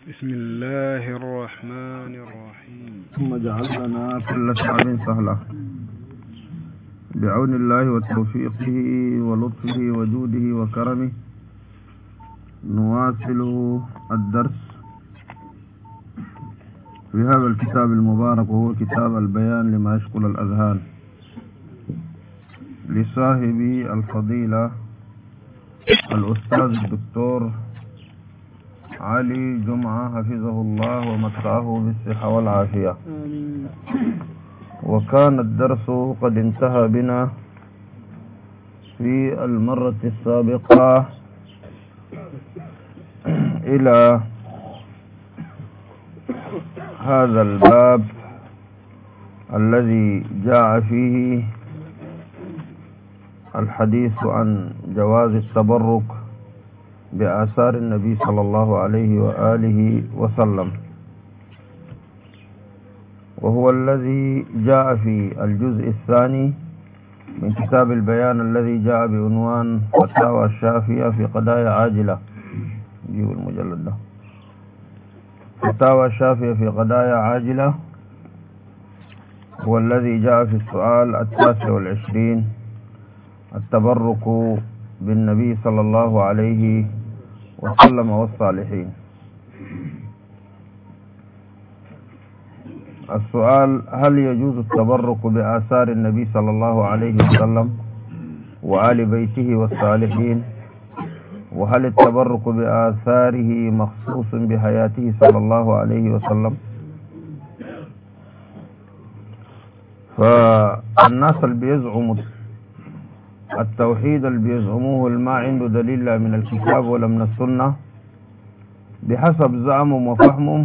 بسم الله الرحمن الرحيم. ثم جعل لنا كل شعب سهلة بعون الله وتوفيقه ولطفه وجوده وكرمه. نواصل الدرس في هذا الكتاب المبارك، وهو كتاب البيان لما يشغل الأذهان لصاحب الفضيلة الأستاذ الدكتور علي جمعة حفظه الله ومتعه بالصحة والعافية. وكان الدرس قد انتهى بنا في المرة السابقة إلى هذا الباب الذي جاء فيه الحديث عن جواز التبرك بآثار النبي صلى الله عليه وآله وسلم، وهو الذي جاء في الجزء الثاني من كتاب البيان الذي جاء بعنوان فتاوى الشافية في قضايا عاجلة. جيب المجلد ده، فتاوى الشافية في قضايا عاجلة، هو الذي جاء في السؤال 29: التبرك بالنبي صلى الله عليه وسلم والصالحين. السؤال: هل يجوز التبرك بآثار النبي صلى الله عليه وسلم وآل بيته والصالحين؟ وهل التبرك بآثاره مخصوص بحياته صلى الله عليه وسلم؟ فالناس اللي بيزعموا التوحيد اللي بيزعموه ما عنده دليل لا من الكتاب ولا من السنة، بحسب زعمهم وفهمهم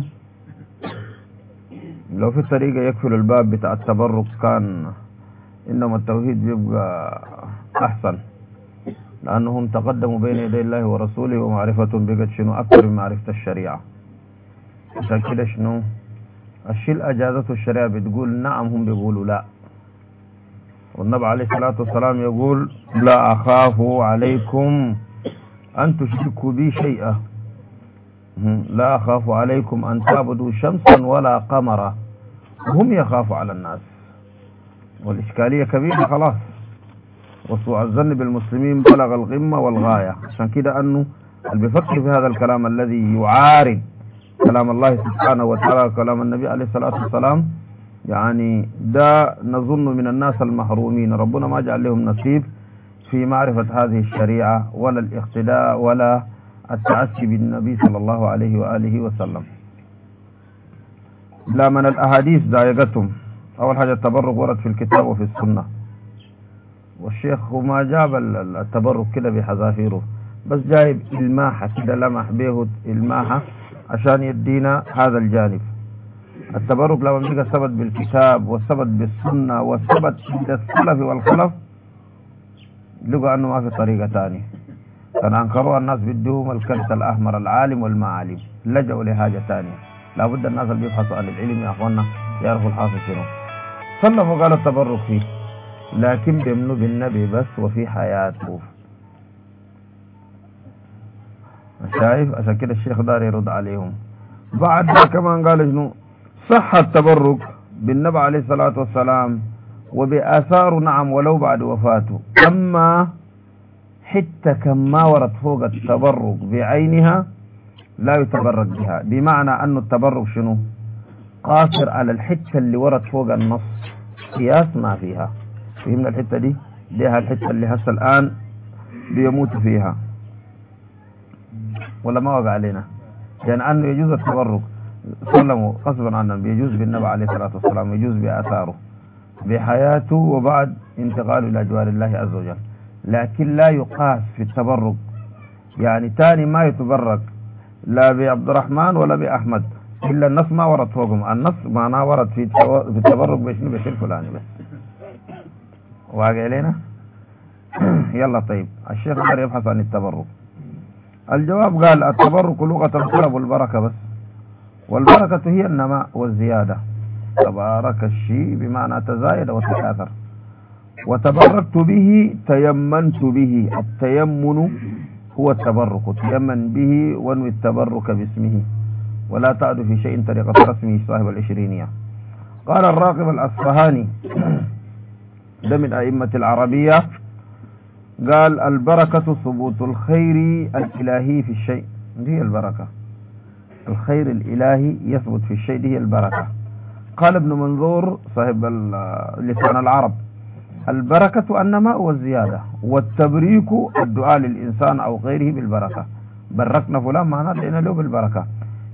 لو في طريقة يكفل الباب بتاع التبرك كان إنما التوحيد بيبقى أحسن، لأنهم تقدموا بين يدي الله ورسوله ومعرفتهم بقت شنو أكثر من معرفة الشريعة. عشان كده شنو الشيء أجازته الشريعة بتقول نعم، هم بيقولوا لا. والنبي عليه الصلاة والسلام يقول: لا أخاف عليكم أن تشركوا بي شيئا، لا أخاف عليكم أن تعبدوا شمسا ولا قمرا، هم يخافوا على الناس. والإشكالية كبيرة خلاص، وسوء الظن بالمسلمين بلغ القمة والغاية. عشان كده أنه اللي بيفكر في هذا الكلام الذي يعارض كلام الله سبحانه وتعالى وكلام النبي عليه الصلاة والسلام، يعني ده نظن من الناس المحرومين، ربنا ما جعل لهم نصيب في معرفة هذه الشريعة ولا الاقتداء ولا التعسي بالنبي صلى الله عليه وآله وسلم. لا من الأحاديث ضايقتهم. أول حاجة التبرك ورد في الكتاب وفي السنة، والشيخ ما جاب التبرك كده بحذافيره، بس جايب الماحة كده لمح به الماحة عشان يدينا هذا الجانب. التبرك لما بيجي ثبت بالكتاب وثبت بالسنة وثبت عند السلف والخلف، لقوا أنه ما في طريقة تانية. كان أنكروا الناس بدهم الكرت الأحمر العالم والمعالم، لجأوا لحاجة تانية. لابد الناس اللي بيبحثوا عن العلم يا أخوانا يعرفوا الحاصل شنو. صنفوا قالوا التبرك فيه، لكن بيمنوا بالنبي بس وفي حياته. شايف؟ عشان كده الشيخ دار يرد عليهم. بعد كمان قال شنو؟ صح التبرك بالنبي عليه الصلاة والسلام وبآثاره نعم ولو بعد وفاته، أما حتى كما ورد فوق التبرك بعينها لا يتبرك بها، بمعنى أن التبرك شنو؟ قاصر على الحتة اللي ورد فوق النص، قياس ما فيها. فهمنا الحتة دي؟ ديها الحتة اللي هسه الآن بيموت فيها ولا ما وقع علينا؟ يعني أنه يجوز التبرك سلموا غصبا عنهم، بيجوز بالنبي عليه الصلاة والسلام، يجوز بآثاره بحياته وبعد انتقاله إلى جوار الله عز وجل، لكن لا يقاس في التبرك. يعني تاني ما يتبرك لا بعبد الرحمن ولا بأحمد إلا النص ما ورد فوقهم. النص معناه ورد في التبرك بشنو؟ بشيء فلاني بس. واقع لنا؟ يلا طيب، الشيخ قال يبحث عن التبرك. الجواب قال: التبرك لغة طلب البركة بس، والبركة هي النماء والزيادة. تبارك الشيء بمعنى تزايد وتكاثر. وتبركت به تيمنت به، التيمن هو التبرك، تيمن به وانوي التبرك باسمه. ولا تعد في شيء طريقة رسمه صاحب العشرينية. قال الراغب الأصفهاني ده من أئمة العربية، قال البركة ثبوت الخير الإلهي في الشيء، دي هي البركة، الخير الإلهي يثبت في الشيء، دي هي البركة. قال ابن منظور صاحب لسان العرب البركة النماء والزيادة، والتبريك الدعاء للإنسان أو غيره بالبركة. بركنا فلان معناه لأنه له بالبركة.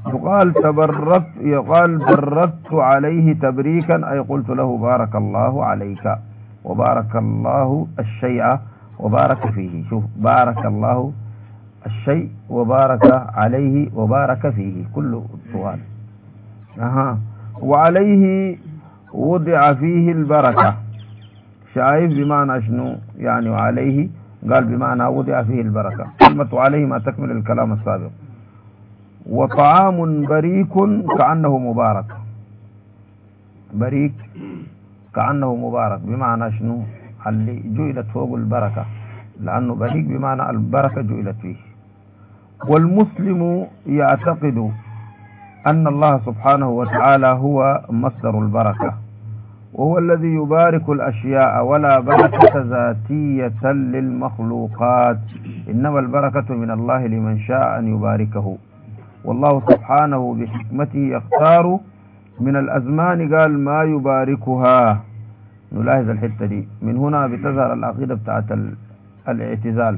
يقال بردت عليه تبريكا، أي قلت له بارك الله عليك، وبارك الله الشيء وبارك فيه. شوف، بارك الله الشيء وبارك عليه وبارك فيه، كله سؤال. وعليه وضع فيه البركة. شايف بمعنى شنو يعني وعليه؟ قال بمعنى وضع فيه البركة. كلمة عليه ما تكمل الكلام السابق. وطعام بريك كأنه مبارك، بريك كأنه مبارك بمعنى شنو؟ اللي جعلت فوق البركة، لأنه بريك بمعنى البركة جعلت فيه. والمسلم يعتقد أن الله سبحانه وتعالى هو مصدر البركة، وهو الذي يبارك الأشياء، ولا بركة ذاتية للمخلوقات، إنما البركة من الله لمن شاء أن يباركه. والله سبحانه بحكمته يختار من الأزمان قال ما يباركها. نلاحظ الحتة دي، من هنا بتظهر العقيدة بتاعت الاعتزال.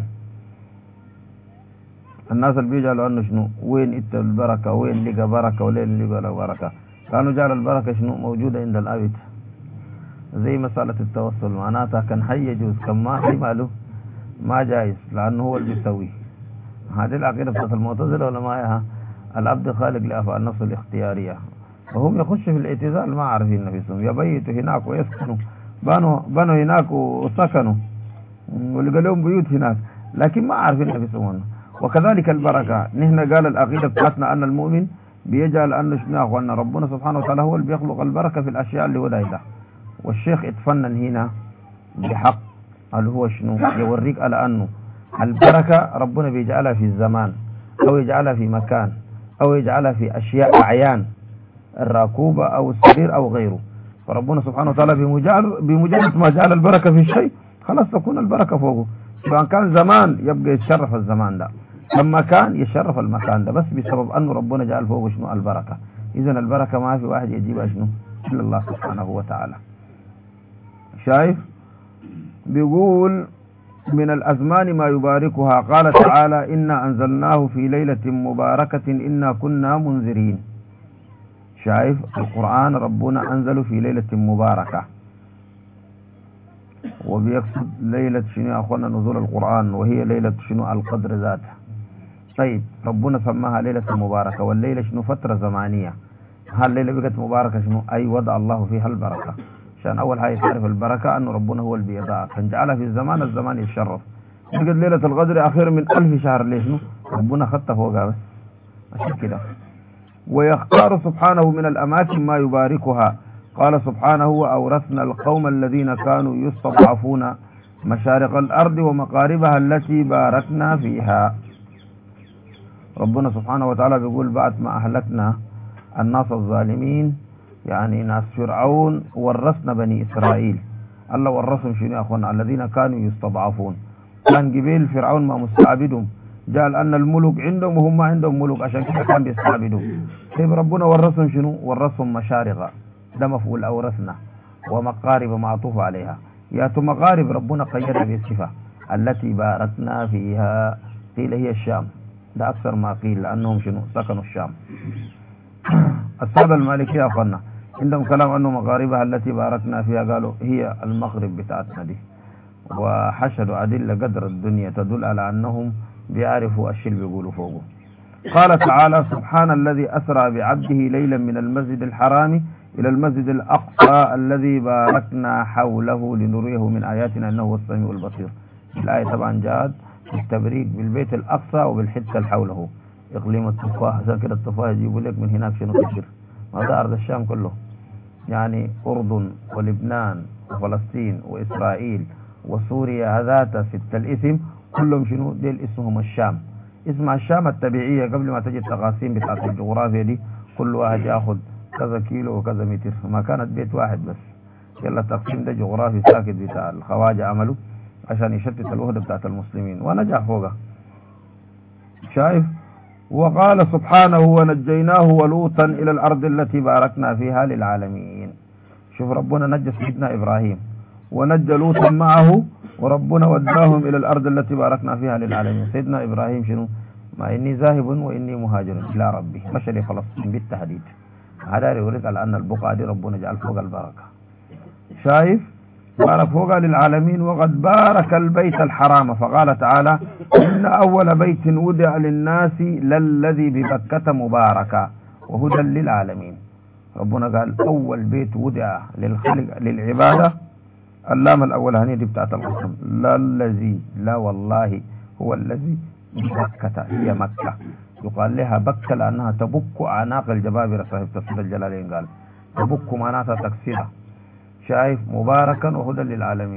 الناس اللي بيجعلوا أنه شنو وين إنت البركة، وين لقى بركة ولين لقى بركة، كانوا جعل البركة شنو موجودة عند الأبد، زي مسألة التوسل معناتها كان حي يجوز، كان ما حي ماله ما جائز، لأنه هو اللي بيسويه. هذه العقيدة بتاعت المعتزلة ولا ما هي؟ العبد خالق لأفعال النفس الاختيارية، وهم يخشوا في الاعتزال ما عارفين نفسهم، يبيتوا هناك ويسكنوا، بنوا هناك وسكنوا ولقوا لهم بيوت هناك، لكن ما عارفين نفسهم. وكذلك البركة، نحن قال العقيدة بتاعتنا أن المؤمن بيجعل أنه شنو يا أخوانا ربنا سبحانه وتعالى هو اللي بيخلق البركة في الأشياء اللي هو دايرها. والشيخ اتفنن هنا بحق اللي هو شنو يوريك على أنه البركة ربنا بيجعلها في الزمان، أو يجعلها في مكان، أو يجعلها في أشياء أعيان، الراكوبة أو السرير أو غيره. فربنا سبحانه وتعالى بمجرد ما جعل البركة في الشيء خلاص تكون البركة فوقه، سواء كان زمان يبقى يتشرف الزمان ده، لما كان يشرف المكان ده، بس بسبب أنه ربنا جعل فوقه شنو البركة. إذا البركة ما في واحد يجيبها شنو إلا الله سبحانه وتعالى. شايف؟ بيقول من الأزمان ما يباركها، قال تعالى إنا أنزلناه في ليلة مباركة إنا كنا منذرين. شايف؟ القرآن ربنا أنزله في ليلة مباركة، وبيقصد ليلة شنو يا أخوانا نزول القرآن، وهي ليلة شنو القدر ذاتها. طيب ربنا سماها ليلة مباركة، والليلة شنو فترة زمانية، هالليلة بقت مباركة شنو أي وضع الله فيها البركة. عشان أول حاجة تعرف البركة أنه ربنا هو اللي بيضعها، كان جعلها في الزمان يتشرف. بقت ليلة القدر أخير من 1000 شهر، ليش شنو ربنا خطها فوقها بس عشان كده. ويختار سبحانه من الأماكن ما يباركها، قال سبحانه وأورثنا القوم الذين كانوا يستضعفون مشارق الأرض ومقاربها التي باركنا فيها. ربنا سبحانه وتعالى بيقول بعد ما أهلكنا الناس الظالمين يعني ناس فرعون ورثنا بني إسرائيل. الله ورثهم شنو يا أخوانا؟ الذين كانوا يستضعفون، كان قبيل فرعون ما مستعبدهم، جعل أن الملوك عندهم وهم ما عندهم ملوك، عشان كده كان بيستعبدوا. طيب ربنا ورثهم شنو؟ ورثهم مشارق، ده مفعول أورثنا، ومقارب معطوف عليها. ياتوا مقارب ربنا قيدها بالصفة التي باركنا فيها، قيل هي الشام، ده أكثر ما قيل لأنهم شنو سكنوا الشام. السادة المالكية يا أخوانا عندهم كلام أنه مغاربها التي باركنا فيها، قالوا هي المغرب بتاعتنا دي، وحشدوا أدلة قدر الدنيا تدل على أنهم بيعرفوا الشيء اللي بيقولوا فوقه. قال تعالى سبحان الذي أسرى بعبده ليلا من المسجد الحرام إلى المسجد الأقصى الذي باركنا حوله لنريه من آياتنا إنه هو السميع البصير. الآية طبعا جاءت بالتبريك بالبيت الأقصى وبالحتة اللي حوله، إقليم التفاح، عشان كده التفاح يجيبوا لك من هناك شنو كثير، هذا أرض الشام كله، يعني أردن ولبنان وفلسطين وإسرائيل وسوريا، هذات ستة الاسم كلهم شنو ديل اسمهم الشام. اسمها الشام التبعية قبل ما تجي التقاسيم بتاعت الجغرافيا دي، كل واحد ياخذ كذا كيلو وكذا متر، ما كانت بيت واحد بس. يلا التقسيم ده جغرافي ساكت بتاع الخواجة عمله عشان يشتت الوحدة بتاعت المسلمين ونجح فوقها. شايف؟ وقال سبحانه ونجيناه ولوطا إلى الأرض التي باركنا فيها للعالمين. شوف ربنا نجى سيدنا إبراهيم ونجى لوطا معه، وربنا وداهم إلى الأرض التي باركنا فيها للعالمين. سيدنا إبراهيم شنو؟ ما إني ذاهب وإني مهاجر إلى ربي، مشى لفلسطين بالتحديد. هذا يوريك على أن البقعة دي ربنا جعل فوق البركة. شايف؟ بارك فوق للعالمين. وقد بارك البيت الحرام، فقال تعالى إن أول بيت وضع للناس للذي ببكة مباركا وهدى للعالمين. ربنا قال أول بيت وضع للخلق للعبادة، اللام الأولانية دي بتاعت القسم، لا الذي، لا والله هو الذي ببكة، هي مكة. يقال لها بكة لأنها تبك أعناق الجبابرة. صاحب تفسير الجلالين قال تبك معناتها تكسيرها. شايف؟ مباركا وهدى للعالمين.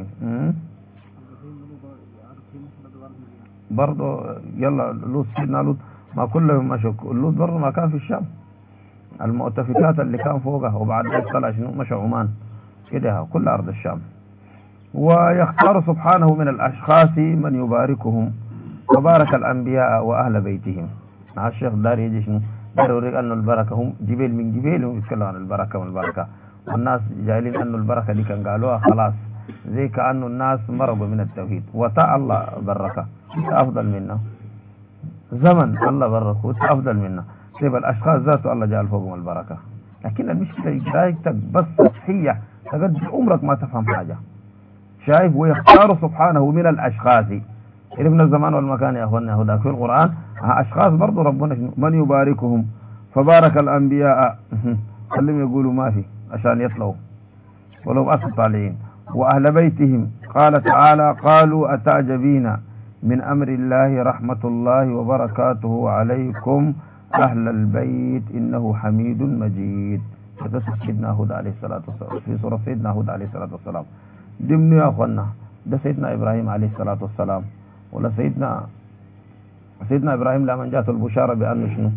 برضو يلا لوط، سيدنا لوط ما كلهم مشوا، لوط برضو ما كان في الشام، المؤتفكات اللي كان فوقها، وبعد ذلك طلع شنو؟ مشى عمان كده كل أرض الشام. ويختار سبحانه من الأشخاص من يباركهم، وبارك الأنبياء وأهل بيتهم. مع الشيخ دار يجي شنو؟ دار يوريك أنه البركة هم جبال من جبالهم يتكلم عن البركة والبركة، والناس جايلين أنه البركة دي كان قالوها خلاص، زي كأنه الناس مرضوا من التوحيد. وتع الله بركة أفضل منا، زمن الله بركة أفضل منا، سيب الأشخاص ذاته الله جعل فوقهم البركة. لكن المشكلة قرايتك بس سطحية، تقد عمرك ما تفهم حاجة. شايف؟ ويختار سبحانه من الأشخاص، ابن الزمان والمكان يا أخوانا، هداك في القرآن أشخاص برضو ربنا من يباركهم، فبارك الأنبياء خلهم يقولوا ما في عشان يطلعوا ولو أصل طالعين، وأهل بيتهم. قال تعالى قالوا أتعجبين من أمر الله رحمة الله وبركاته عليكم أهل البيت إنه حميد مجيد. هذا سيدنا هود عليه الصلاة والسلام في سورة سيدنا هود عليه الصلاة والسلام. ضمن يا أخوانا ده سيدنا إبراهيم عليه الصلاة والسلام، ولا سيدنا إبراهيم لما جاءت البشارة بأنه شنو؟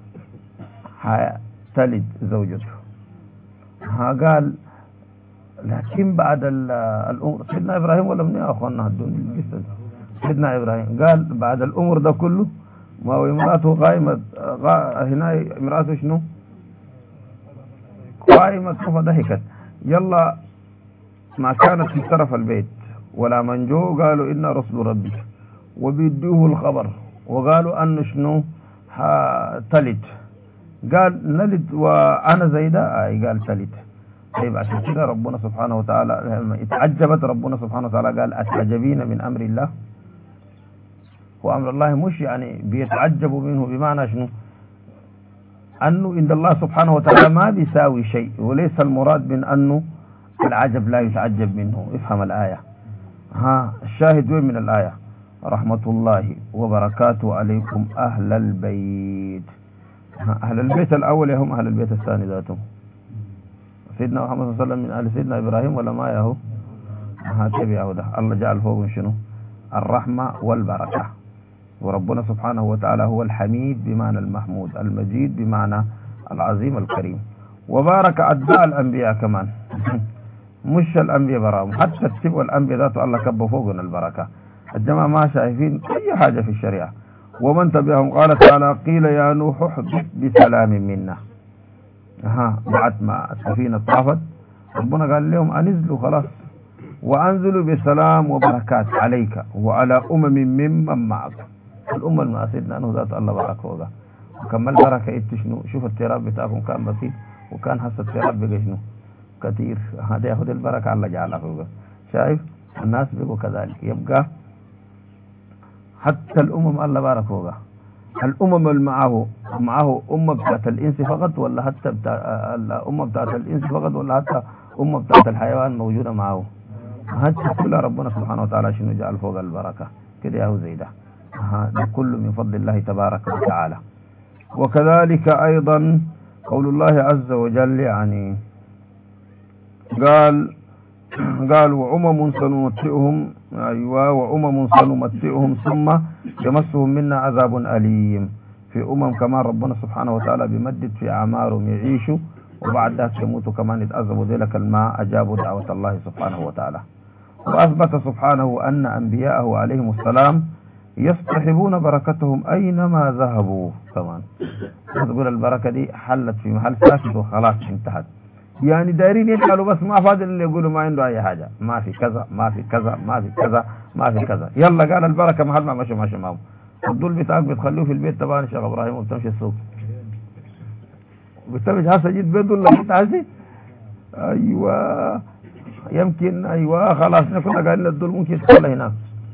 تلد زوجته، قال لكن بعد الأمر سيدنا إبراهيم ولا من يا أخوانا الدنيا القصة، سيدنا إبراهيم قال بعد الأمر ده كله ما هو امرأته قائمة هنا، امرأته شنو؟ قائمة فضحكت. يلا ما كانت في طرف البيت، ولا من جو قالوا إنا رسل ربك، وبيدوه الخبر وقالوا أنه شنو؟ تلد. قال نلد وأنا زيدا، قال تلد. طيب عشان كده ربنا سبحانه وتعالى اتعجبت ربنا سبحانه وتعالى قال أتعجبين من أمر الله. وأمر الله مش يعني بيتعجبوا منه، بمعنى شنو؟ أنه عند الله سبحانه وتعالى ما بيساوي شيء، وليس المراد من أنه العجب لا يتعجب منه. افهم الآية. الشاهد وين من الآية؟ رحمة الله وبركاته عليكم أهل البيت. أهل البيت الأول هم أهل البيت الثاني ذاتهم. سيدنا محمد صلى الله عليه وسلم من أهل سيدنا إبراهيم ولا ما يهو؟ تبعه ده الله جعل فوق شنو؟ الرحمة والبركة. وربنا سبحانه وتعالى هو الحميد بمعنى المحمود، المجيد بمعنى العظيم الكريم. وبارك أتباع الأنبياء كمان مش الأنبياء براهم، حتى السبع الأنبياء ذاته الله كب فوقنا البركة. الجماعة ما شايفين أي حاجة في الشريعة. ومن تبعهم قال تعالى قيل يا نوح اهبط بسلام منا. بعد ما السفينة طافت ربنا قال لهم أنزلوا خلاص، وأنزلوا بسلام وبركات عليك وعلى ممن معك. الأمة اللي سيدنا أنه ذات الله بارك فوقها. وكمل بركة شنو؟ شوف التراب بتاعكم كان بسيط، وكان حس التراب بقى شنو؟ كثير. هذا ياخذ البركة الله جعلها فوقها. شايف؟ الناس بقوا كذلك. يبقى حتى الأمم الله بارك فوقها. الأمم اللي معه أمة بتاعت الإنس فقط، ولا حتى الأمة بتاعت الإنس فقط، ولا حتى أمة بتاعت الحيوان موجودة معه. حتى كلها ربنا سبحانه وتعالى شنو جعل فوق البركة كده ياهو زي ده. كل من فضل الله تبارك وتعالى. وكذلك أيضا قول الله عز وجل يعني قال وأمم سنمتئهم، أيوة، وأمم سنمتئهم ثم يمسهم منا عذاب أليم. في كمان ربنا سبحانه وتعالى بيمدد في أعمارهم يعيشوا وبعد ذلك يموتوا كمان يتعذبوا ذلك الماء أجابوا دعوة الله سبحانه وتعالى. وأثبت سبحانه أن أنبياءه عليهم السلام يصطحبون بركتهم أينما ذهبوا. كمان تقول البركة دي حلت في محل ساكت وخلاص انتهت، يعني دايرين يسألوا بس ما فاضل اللي يقولوا ما عنده أي حاجة، ما في كذا ما في كذا ما في كذا ما في كذا، يلا قال البركة محل ما مشي معهم. الدول بتاعك بتخلوه في البيت تبع الشيخ إبراهيم وبتمشي السوق بتمشي هسه جيت بيت ولا جيت هسه أيوة يمكن أيوة خلاص كنا قاعدين الدول ممكن يدخل هناك.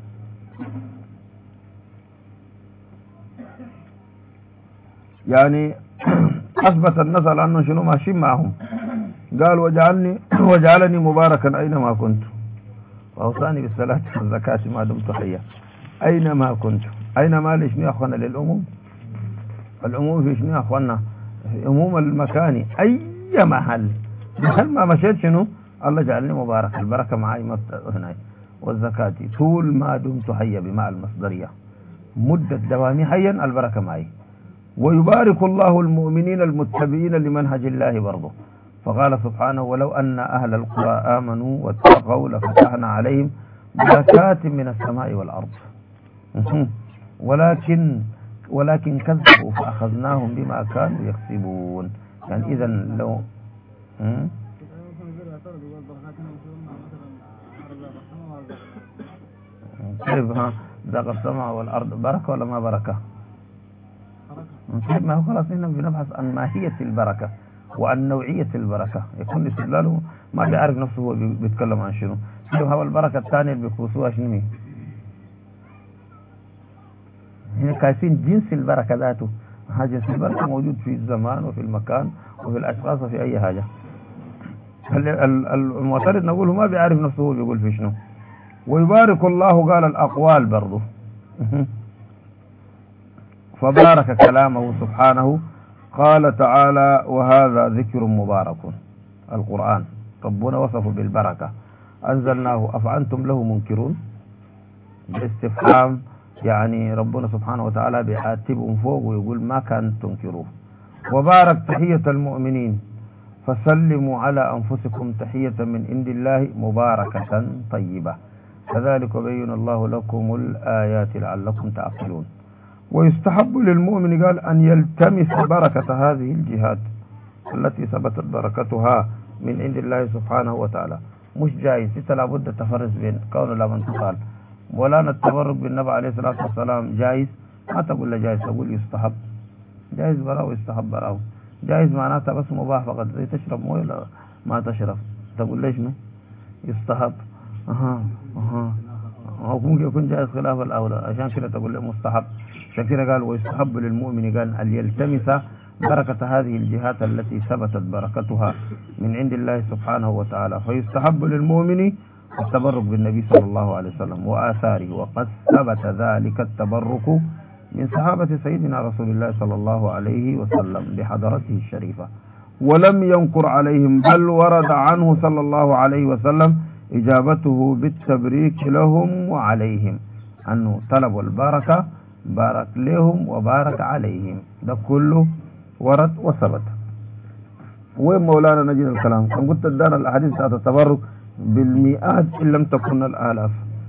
يعني أثبت النسل أنه شنو ماشيين معهم. قال وجعلني مباركا أينما كنت وأوصاني بالصلاة والزكاة ما دمت حيا. أينما كنت، أينما ليش يا أخوانا للعموم، العموم في شنو يا أخوانا، عموم المكان، أي محل ما مشيت شنو الله جعلني مبارك، البركة معي هنا. والزكاة طول ما دمت حيا بمعنى المصدرية، مدة دوامي حيا البركة معي. ويبارك الله المؤمنين المتبعين لمنهج الله برضه، فقال سبحانه ولو أن أهل القرى آمنوا واتقوا لفتحنا عليهم بركات من السماء والأرض ولكن كذبوا فأخذناهم بما كانوا يكسبون. يعني إذا لو كيف ذاق السماء والأرض بركة ولا ما بركة؟ ما هو خلاص هنا بنبحث عن ماهية البركة وعن نوعية البركة. يكون استدلاله ما بيعرف نفسه هو بيتكلم عن شنو. هو البركة الثانية اللي بيخصوها شنو هنا كايسين جنس البركة ذاته. جنس البركة موجود في الزمان وفي المكان وفي الأشخاص وفي أي حاجة. المعترض نقوله ما بيعرف نفسه هو بيقول في شنو. ويبارك الله قال الأقوال برضه فبارك كلامه سبحانه. قال تعالى وهذا ذكر مبارك، القرآن ربنا وصفه بالبركة أنزلناه أفأنتم له منكرون، باستفهام يعني ربنا سبحانه وتعالى بيعاتبهم فوق ويقول ما كان تنكروه. وبارك تحية المؤمنين فسلموا على أنفسكم تحية من عند الله مباركة طيبة كذلك بين الله لكم الآيات لعلكم تعقلون. ويستحب للمؤمن قال أن يلتمس بركة هذه الجهات التي ثبتت بركتها من عند الله سبحانه وتعالى. مش جايز انت لابد تفرز بين كون لا من تقال مولانا التبرك بالنبي عليه الصلاة والسلام جايز، ما تقول له جايز، تقول يستحب. جايز براو يستحب براو. جايز معناتها بس مباح فقط، زي تشرب مويه ولا ما تشرب تقول ليش ما يستحب. أو ممكن يكون جائز خلاف الأولى، عشان كده تقول له مستحب. عشان كده قال ويستحب للمؤمن قال أن يلتمس بركة هذه الجهات التي ثبتت بركتها من عند الله سبحانه وتعالى. فيستحب للمؤمن التبرك بالنبي صلى الله عليه وسلم وآثاره، وقد ثبت ذلك التبرك من صحابة سيدنا رسول الله صلى الله عليه وسلم بحضرته الشريفة ولم ينكر عليهم، بل ورد عنه صلى الله عليه وسلم إجابته بالتبريك لهم وعليهم، أنه طلبوا البركة بارك لهم وبارك عليهم. ده كله ورد وثبت. وين مولانا نجد الكلام؟ كم قلت الدار الأحاديث بتاعت التبرك بالمئات إن لم تكن الآلاف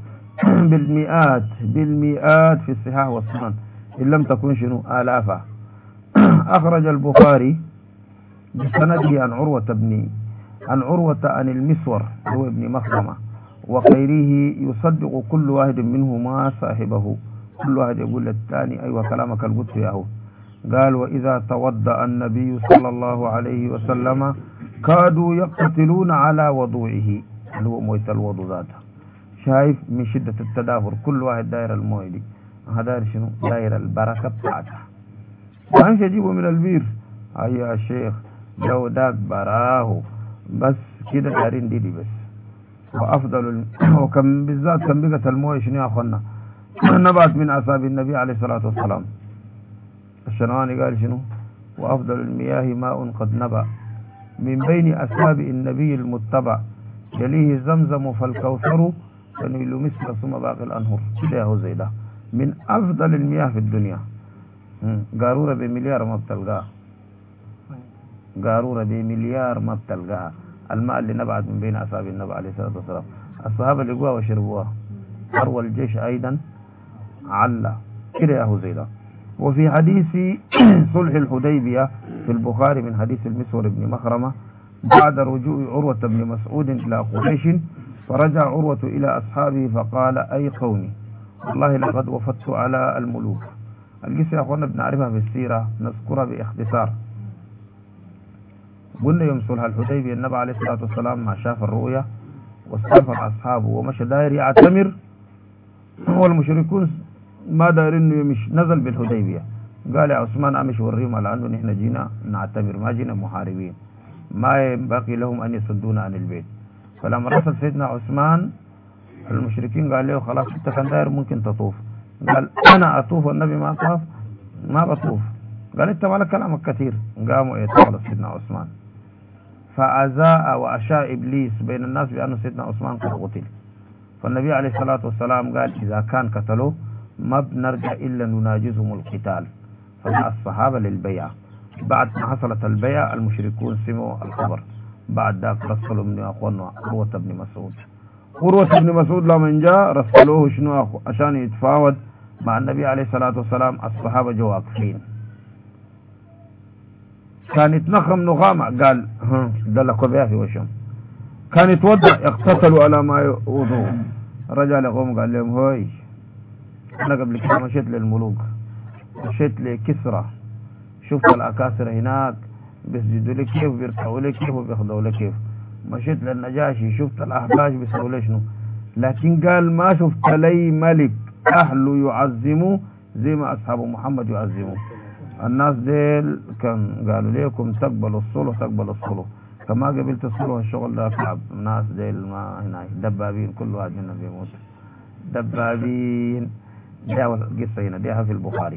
بالمئات في الصحاح والسنن إن لم تكن شنو آلافا. أخرج البخاري بسنده عن عروة عن المسور هو ابن مخرمة وغيره يصدق كل واحد منهما صاحبه. كل واحد يقول للثاني أيوة كلامك القدس يا هو. قال وإذا توضأ النبي صلى الله عليه وسلم كادوا يقتتلون على وضوعه، اللي هو موية الوضوء ذاته. شايف من شدة التدافر كل واحد داير الموية دي، هذا شنو داير البركة بتاعتها. وعنش يجيبه من البير أي يا شيخ لو داك براه بس كده دارين دي بس. وأفضل وكم بالذات كم بقت الموية شنو يا أخوانا نبات من أصحاب النبي عليه الصلاة والسلام. الشنواني قال شنو وأفضل المياه ماء قد نبع من بين أصحاب النبي المتبع يليه زمزم فالكوثر فنيل مثل ثم باقي الأنهر. كده يا هو زي ده من أفضل المياه في الدنيا. قارورة بمليار ما بتلقاها، قارورة بمليار ما بتلقاها. الماء اللي نبعت من بين أصابع النبي عليه الصلاة والسلام الصحابة لقوها وشربوها. أروى الجيش أيضا علّى كده يا هزيلة. وفي حديث صلح الحديبية في البخاري من حديث المسور بن مخرمة بعد رجوع عروة بن مسعود إلى قريش فرجع عروة إلى أصحابه فقال أي قومي والله لقد وفدت على الملوك. القصة يا أخوانا بنعرفها في السيرة نذكرها باختصار. قلنا يوم صلح الحديبية النبي عليه الصلاة والسلام ما شاف الرؤيا واستغفر أصحابه ومشى داير يعتمر، والمشركون ما داير انه يمشي، نزل بالحديبية قال يا عثمان امشي وريهم على انه نحن جينا نعتمر ما جينا محاربين، ما ينبغي لهم ان يصدونا عن البيت. فلما رسل سيدنا عثمان المشركين قال له خلاص انت كان داير ممكن تطوف، قال انا اطوف والنبي ما طاف ما بطوف. قال انت مالك كلامك كثير. قاموا يتولوا سيدنا عثمان فأزاء وأشاء إبليس بين الناس بأن سيدنا عثمان قد قتل. فالنبي عليه الصلاة والسلام قال إذا كان قتلوه ما بنرجع إلا نناجزهم القتال. فجاء الصحابة للبيعة. بعد ما حصلت البيعة المشركون سمعوا الخبر، بعد ذاك رسلوا من أخواننا عروة بن مسعود. عروة بن مسعود لما جاء رسلوه شنو عشان يتفاوض مع النبي عليه الصلاة والسلام. الصحابة جو واقفين كان يتنخم نخامة قال دلقوا بها في وشهم. كان يتوضع يقتتلوا على ما يوضوه. رجع لقوم قال لهم هوي أنا قبل كده مشيت للملوك، مشيت لكسرى، شفت الأكاسر هناك بيسجدوا لي كيف بيركعوا لي كيف وبيخضعوا لي كيف. مشيت للنجاشي شفت الأحباش بيسووا لي شنو، لكن قال ما شفت لي ملك أهله يعظموا زي ما أصحاب محمد يعظموا. الناس ديل كان قالوا ليكم تقبلوا الصلح تقبلوا الصلح، كما قبلت الصلح الشغل ده صعب. الناس ديل ما هنا دبابين كل واحد منا بيموت دبابين. ده قصة هنا ديها في البخاري.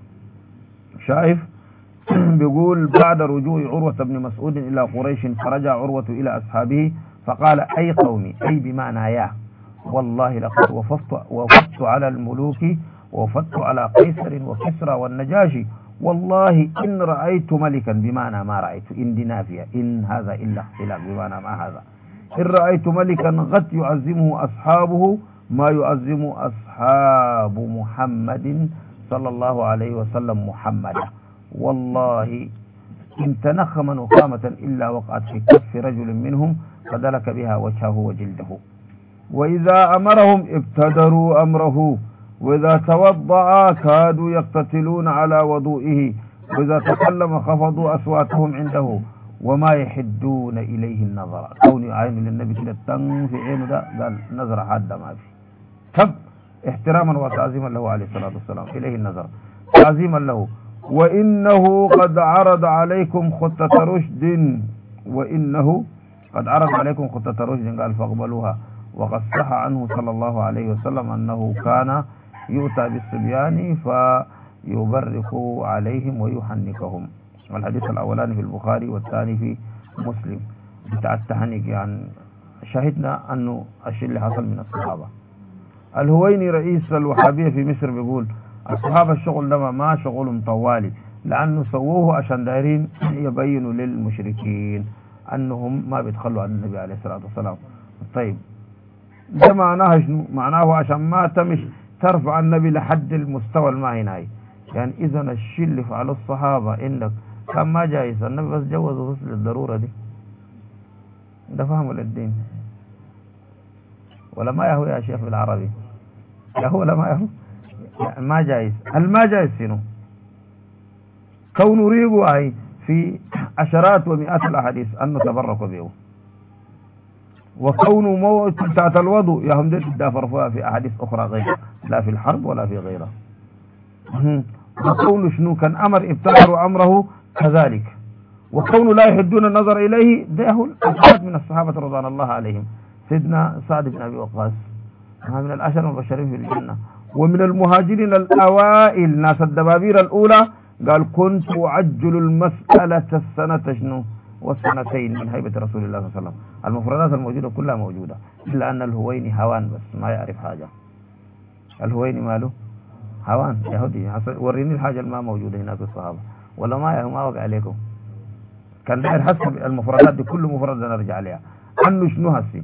شايف بيقول بعد رجوع عروة بن مسعود إلى قريش فرجع عروة إلى أصحابه فقال أي قومي أي بمعنى يا والله لقد وفدت على الملوك ووفدت على قيصر وكسرى والنجاشي والله إن رأيت ملكا بمعنى ما رأيت إن دي نافية إن هذا إلا اختلاف بمعنى ما هذا. إن رأيت ملكا قد يعظمه أصحابه ما يعظم أصحاب محمد صلى الله عليه وسلم محمدا والله إن تنخم نخامة إلا وقعت في كف رجل منهم فدلك بها وجهه وجلده. وإذا أمرهم ابتدروا أمره وإذا توضأ كادوا يقتتلون على وضوئه وإذا تكلم خفضوا أصواتهم عنده وما يحدون إليه النظر. كون عين للنبي كده تن في عينه ده قال نظر حادة ما في تب احتراما وتعظيما له عليه الصلاة والسلام إليه النظر تعظيما له. وإنه قد عرض عليكم خطة رشد وإنه قد عرض عليكم خطة رشد قال فاقبلوها. وقد صح عنه صلى الله عليه وسلم أنه كان يؤتى بالصبيان فيبرك عليهم ويحنكهم. والحديث الأولاني في البخاري والثاني في مسلم بتاع التحنيك. يعني شاهدنا أنه الشيء اللي حصل من الصحابة. الهويني رئيس الوهابية في مصر بيقول الصحابة الشغل ده ما شغلهم طوالي لأنه سووه عشان دايرين يبينوا للمشركين أنهم ما بيتخلوا عن النبي عليه الصلاة والسلام. طيب ده معناها شنو؟ معناه عشان ما تمش ترفع النبي لحد المستوى الماهناي. يعني إذا الشيء اللي فعله الصحابة إنك كان ما جايز النبي بس جوزه بس للضرورة دي. ده فهموا للدين ولا ما يهو يا شيخ بالعربي يهو ولا ما يهو يعني ما جايز. الما جايز شنو؟ كون ريبوا هاي في عشرات ومئات الأحاديث أنه تبركوا به وكون موت بتاعت الوضوء يا هم ديل تدافروا في أحاديث أخرى غير لا في الحرب ولا في غيرها. وكون شنو كان أمر ابتدروا أمره كذلك. وكون لا يحدون النظر إليه ده هو الأحد من الصحابة رضوان الله عليهم. سيدنا سعد بن أبي وقاص من العشر المبشرين في الجنة ومن المهاجرين الأوائل ناس الدبابير الأولى قال كنت أعجل المسألة السنة شنو والسنتين من هيبة رسول الله صلى الله عليه وسلم. المفردات الموجودة كلها موجودة إلا أن الهويني هوان بس ما يعرف حاجة. الهويني ماله هوان يهودي وريني الحاجة اللي ما موجودة هناك في الصحابة ولا ما وقع عليكم. كان داير حسب المفردات دي كل مفرد نرجع عليها. عنه شنو هسي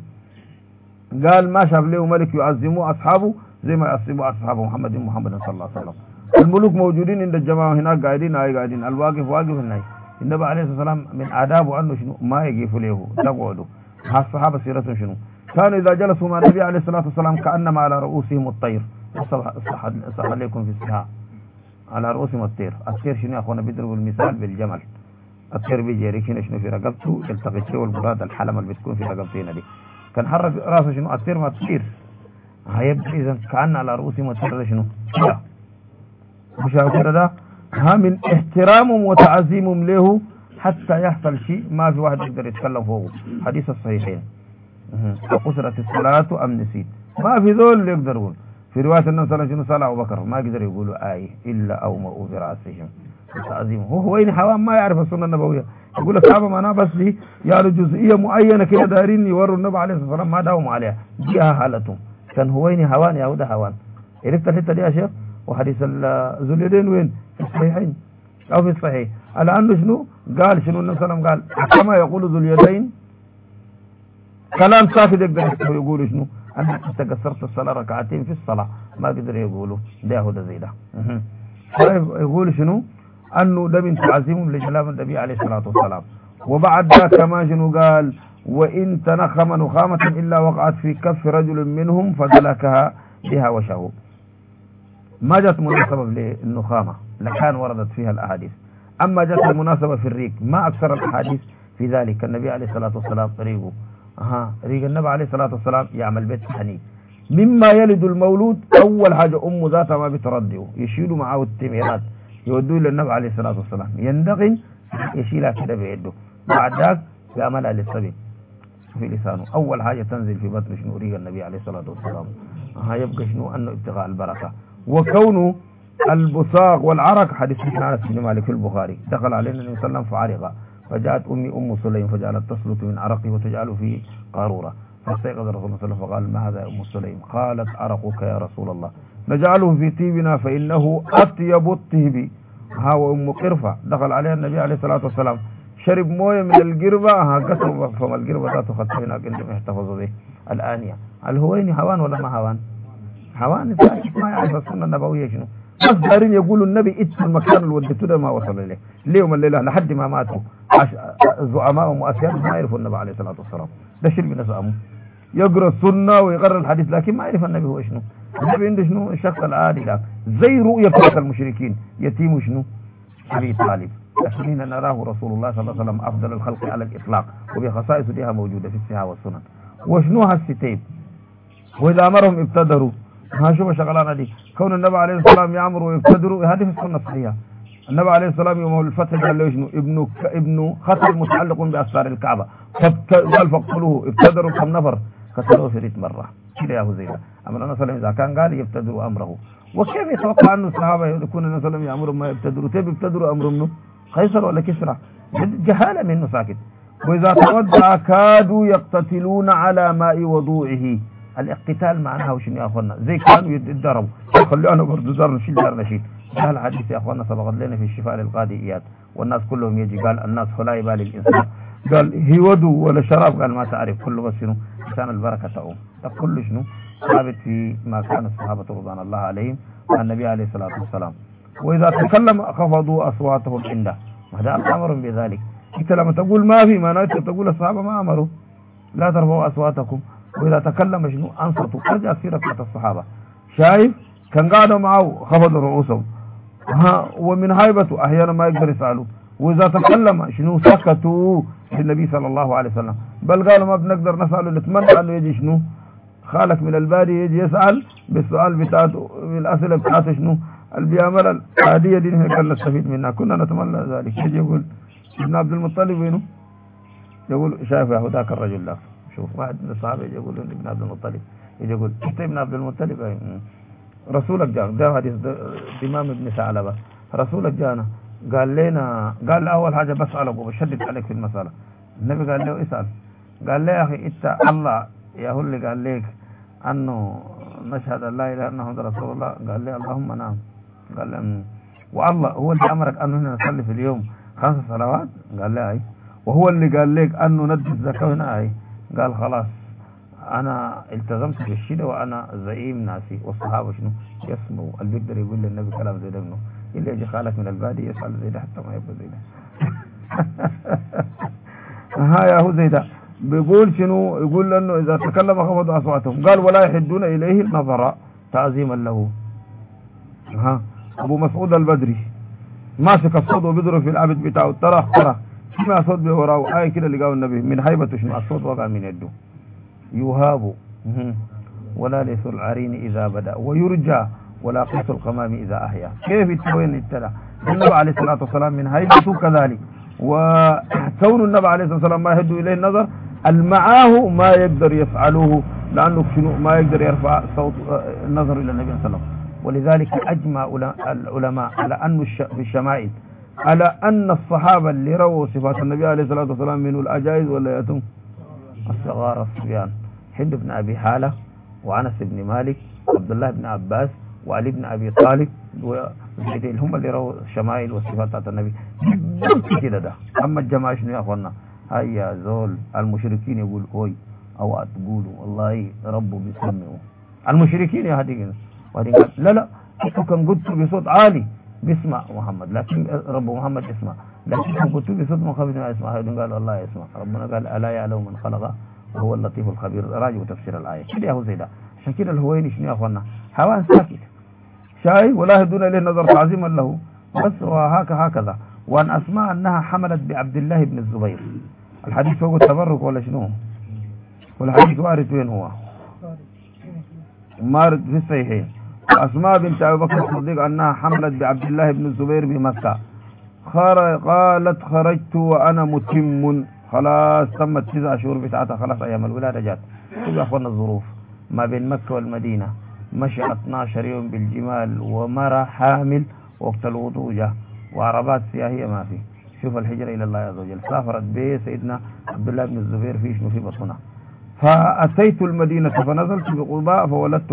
قال ما شاف له ملك يعظموا أصحابه زي ما يعظموا أصحاب محمد صلى الله عليه وسلم. الملوك موجودين عند الجماعة هناك قاعدين قاعدين الواقف واقف الناي. النبي عليه الصلاة والسلام من آدابه عنه شنو ما يقف له تقعدوا. الصحابة سيرتهم شنو كانوا إذا جلسوا مع النبي عليه الصلاة والسلام كأنما على رؤوسهم الطير. صح عليكم في السحاء على رؤوسهم الطير. الطير شنو يا أخوانا بيضربوا المثال بالجمل. الطير بيجي يركن شنو في رقبته يلتقي شيء والمراد الحلمة اللي بتكون في رقبتنا دي. كان حرك راسه شنو الطير ما تطير. هيبقى إذا كأن على رؤوسهم الطير شنو كده مش كده ده من احترامهم وتعظيمهم له حتى يحصل شيء ما في واحد يقدر يتكلم فوقه. حديث الصحيحين قصرت الصلاة أم نسيت ما في ذول اللي يقدرون. في رواية النبي صلى الله عليه وسلم صلى أبو بكر ما يقدر يقولوا آية إلا أومأوا برأسهم تعظيمه. هو وين حوام ما يعرف السنة النبوية يقول الصحابة ما أنا بس لي يعني جزئية معينة كده دارين يوروا النبي عليه الصلاة والسلام ما داوموا عليها جاء حالتهم. كان هو وين هوان يهودا هوان. عرفت الحتة دي يا شيخ. وحديث ذو اليدين وين في الصحيحين أو في الصحيح على أنه شنو قال شنو النبي صلى الله عليه وسلم قال كما يقول ذو اليدين كلام ساكت يقدر يقول شنو أنا أنت قصرت الصلاة ركعتين في الصلاة ما قدر يقولوا ده هو ده زي ده. يقول شنو أنه ده من تعظيم لجلال النبي عليه الصلاة والسلام. وبعد ذلك كما شنو قال وإن تنخم نخامة إلا وقعت في كف رجل منهم فدلكها بها وشه. ما جاءت مناسبة للنخامة لكان وردت فيها الأحاديث. أما جاءت المناسبة في الريق ما أكثر الأحاديث في ذلك. النبي عليه الصلاة والسلام ريقه ريق النبي عليه الصلاة والسلام يعمل بيت حنين مما يلد المولود. أول حاجة أمه ذاتها ما بترضيه يشيلوا معه التميرات يودوه للنبي عليه الصلاة والسلام يندغن يشيلها كده بيده. بعد ذلك يعملها للصبي في لسانه. أول حاجة تنزل في بطن شنو ريق النبي عليه الصلاة والسلام. يبقى شنو أنه ابتغاء البركة. وكونه البصاق والعرق حديث أنس بن مالك في البخاري دخل علينا النبي صلى الله عليه وسلم فعرق فجاءت أم سليم فجعلت تسلط من عرقه وتجعله في قارورة فاستيقظ الرسول صلى الله عليه وسلم فقال ما هذا أم سليم قالت عرقك يا رسول الله نجعله في طيبنا فإنه أطيب الطيب. وأم قرفة دخل عليها النبي عليه الصلاة والسلام شرب مويه من القربة قسم فما القربة ذاته خدت هناك عندما يحتفظوا به الآنية. الهوين هوان ولا ما هوان هوان ما يعرف السنة النبوية شنو بس دارين يقولوا النبي اتوا المكان اللي ودته ده ما وصل إليه اليوم الليلة لحد ما ماتوا زعماء ومؤسسات ما يعرفوا النبي عليه الصلاة والسلام. ده شرب نسأمه يقرأ السنة ويقرأ الحديث لكن ما يعرف النبي هو شنو. النبي عنده شنو الشخص العادي ده زي رؤية فتاة المشركين يتيم شنو أبي طالب لكن نراه رسول الله صلى الله عليه وسلم أفضل الخلق على الإطلاق وبخصائص ديها موجودة في السحاة والسنن. وشنو هالستين وإذا أمرهم ابتدروا شوف شغلانة دي كون النبي عليه السلام يأمر ويبتدروا هذه في السنة الصحيحة. النبي عليه السلام يوم الفتح قال له شنو ابن خطر متعلق بأسفار الكعبة قال فاقتلوه ابتدروا كم نفر قتلوه في 100 مرة كده يا هزيلة. أما النبي صلى الله عليه وسلم إذا كان قال يبتدروا أمره وكيف يتوقع أن الصحابة يكون النبي صلى الله عليه وسلم يأمرهم ما يبتدروا تيب يبتدروا أمر منه قيصر ولا كسرى جهالة منه ساكت. وإذا تودع كادوا يقتتلون على ماء وضوعه. الاقتتال معناها وشنو يا أخوانا زي كانوا يتضربوا خلونا برضو دار نشيل دار نشيل. هذا الحديث يا أخوانا سبقت لنا في الشفاء للقاضي إياد والناس كلهم يجي قال الناس فلا يبالي الإنسان قال هودوا ولا شراب قال ما تعرف كله بس شنو عشان البركة تقوم. كل شنو ثابت في ما كان الصحابة رضوان الله عليهم مع النبي عليه الصلاة والسلام. وإذا تكلم خفضوا أصواتهم عنده وهذا أمر بذلك. أنت لما تقول ما في ما نأتي تقول الصحابة ما أمروا لا ترفعوا أصواتكم. وإذا تكلم شنو أنصتوا رجع سيرة الصحابة شايف كان قاعدوا معه خفضوا رؤوسهم ومن هيبته أحيانا ما يقدر يسألوا. وإذا تكلم شنو سكتوا للنبي صلى الله عليه وسلم بل قالوا ما بنقدر نسأله نتمنى أنه يجي شنو خالك من البادي يجي يسأل بالسؤال بتاعته بالأسئلة بتاعته شنو اللي بيعمل العادية دي قال نستفيد منها كنا نتمنى ذلك. يجي يقول ابن عبد المطلب وينه يقول شايف يا ذاك الرجل ده شوف واحد من الصحابة يجي يقول ابن عبد المطلب يجي يقول انت ابن عبد المطلب رسولك جاء ده حديث إمام ابن ثعلبة رسولك جانا قال لنا قال أول حاجة بسألك وبشدد عليك في المسألة. النبي قال له اسأل قال له يا أخي انت الله يا هو اللي قال لك أنه نشهد أن لا إله إلا الله رسول الله قال لي اللهم نعم قال والله هو اللي أمرك أنه هنا نصلي في اليوم 5 صلوات؟ قال لا أي. وهو اللي قال لك أنه ندي الزكاة هنا؟ أي. قال خلاص أنا التزمت بالشدة وأنا زعيم ناسي. والصحابة شنو يسمعوا اللي بيقدر يقول للنبي كلام زي ده منه إلا يجي خالك من البادي يسأل زي ده حتى ما يبقى زي ده. ها يا هو زي ده بيقول شنو؟ يقول لأنه إذا تكلم خفضوا أصواتهم. قال ولا يحدون إليه النظر تعظيما له. ها أبو مسعود البدري ماسك الصوت وبيضرب في العبد بتاعه ترى ما صوت بوراه آية كده اللي قال النبي من هيبته شنو الصوت وقع من يده. يهاب ولا ليس العرين إذا بدأ ويرجى ولا قيس القمام إذا أحيا. كيف يتوين التلا النبي عليه الصلاة والسلام من هيبته كذلك. وكون النبي عليه الصلاة والسلام ما يهد إليه النظر المعاه ما يقدر يفعله لأنه شنو ما يقدر يرفع صوت النظر إلى النبي صلى الله عليه وسلم. ولذلك أجمع العلماء على أن في الشمائل على أن الصحابة اللي رووا صفات النبي عليه الصلاة والسلام من الأجائز ولا يتم الصغار الصبيان هند بن أبي حالة وعنس بن مالك وعبد الله بن عباس وعلي بن أبي طالب وزيدين هم اللي رووا الشمائل والصفات بتاعت النبي بالضبط كده ده. أما الجماعة شنو يا أخوانا؟ هيا زول المشركين يقول أوي أو تقولوا والله ربه بيسمعوا المشركين يا هديك وبعدين قال لا انتوا كان قلتوا بصوت عالي بيسمع محمد لكن رب محمد يسمع لكن كان قلتوا بصوت منخفض ما يسمع. هيدين قال والله يسمع. ربنا قال ألا يعلم من خلق وهو اللطيف الخبير. راجعوا تفسير الآية كده يا هو زي ده. عشان كده الهويني شنو يا أخوانا؟ حيوان ساكت شاي ولا يهدون إليه النظر تعظيما له بس وهكذا. وأن أسمع أنها حملت بعبد الله بن الزبير. الحديث فوق التبرك ولا شنو؟ والحديث وارد وين هو؟ مارد في الصحيحين. أسماء بنت أبي بكر الصديق أنها حملت بعبد الله بن الزبير بمكة. قالت خرجت وأنا متم خلاص تمت 9 شهور بتاعتها خلاص أيام الولادة جات. شوف يا أخوانا الظروف ما بين مكة والمدينة مشى 12 يوم بالجمال ومرة حامل وقت الوضوء جاء وعربات سياحية ما في. شوف الهجرة إلى الله عز وجل. سافرت به سيدنا عبد الله بن الزبير في شنو في بطنها. فأتيت المدينة فنزلت بقباء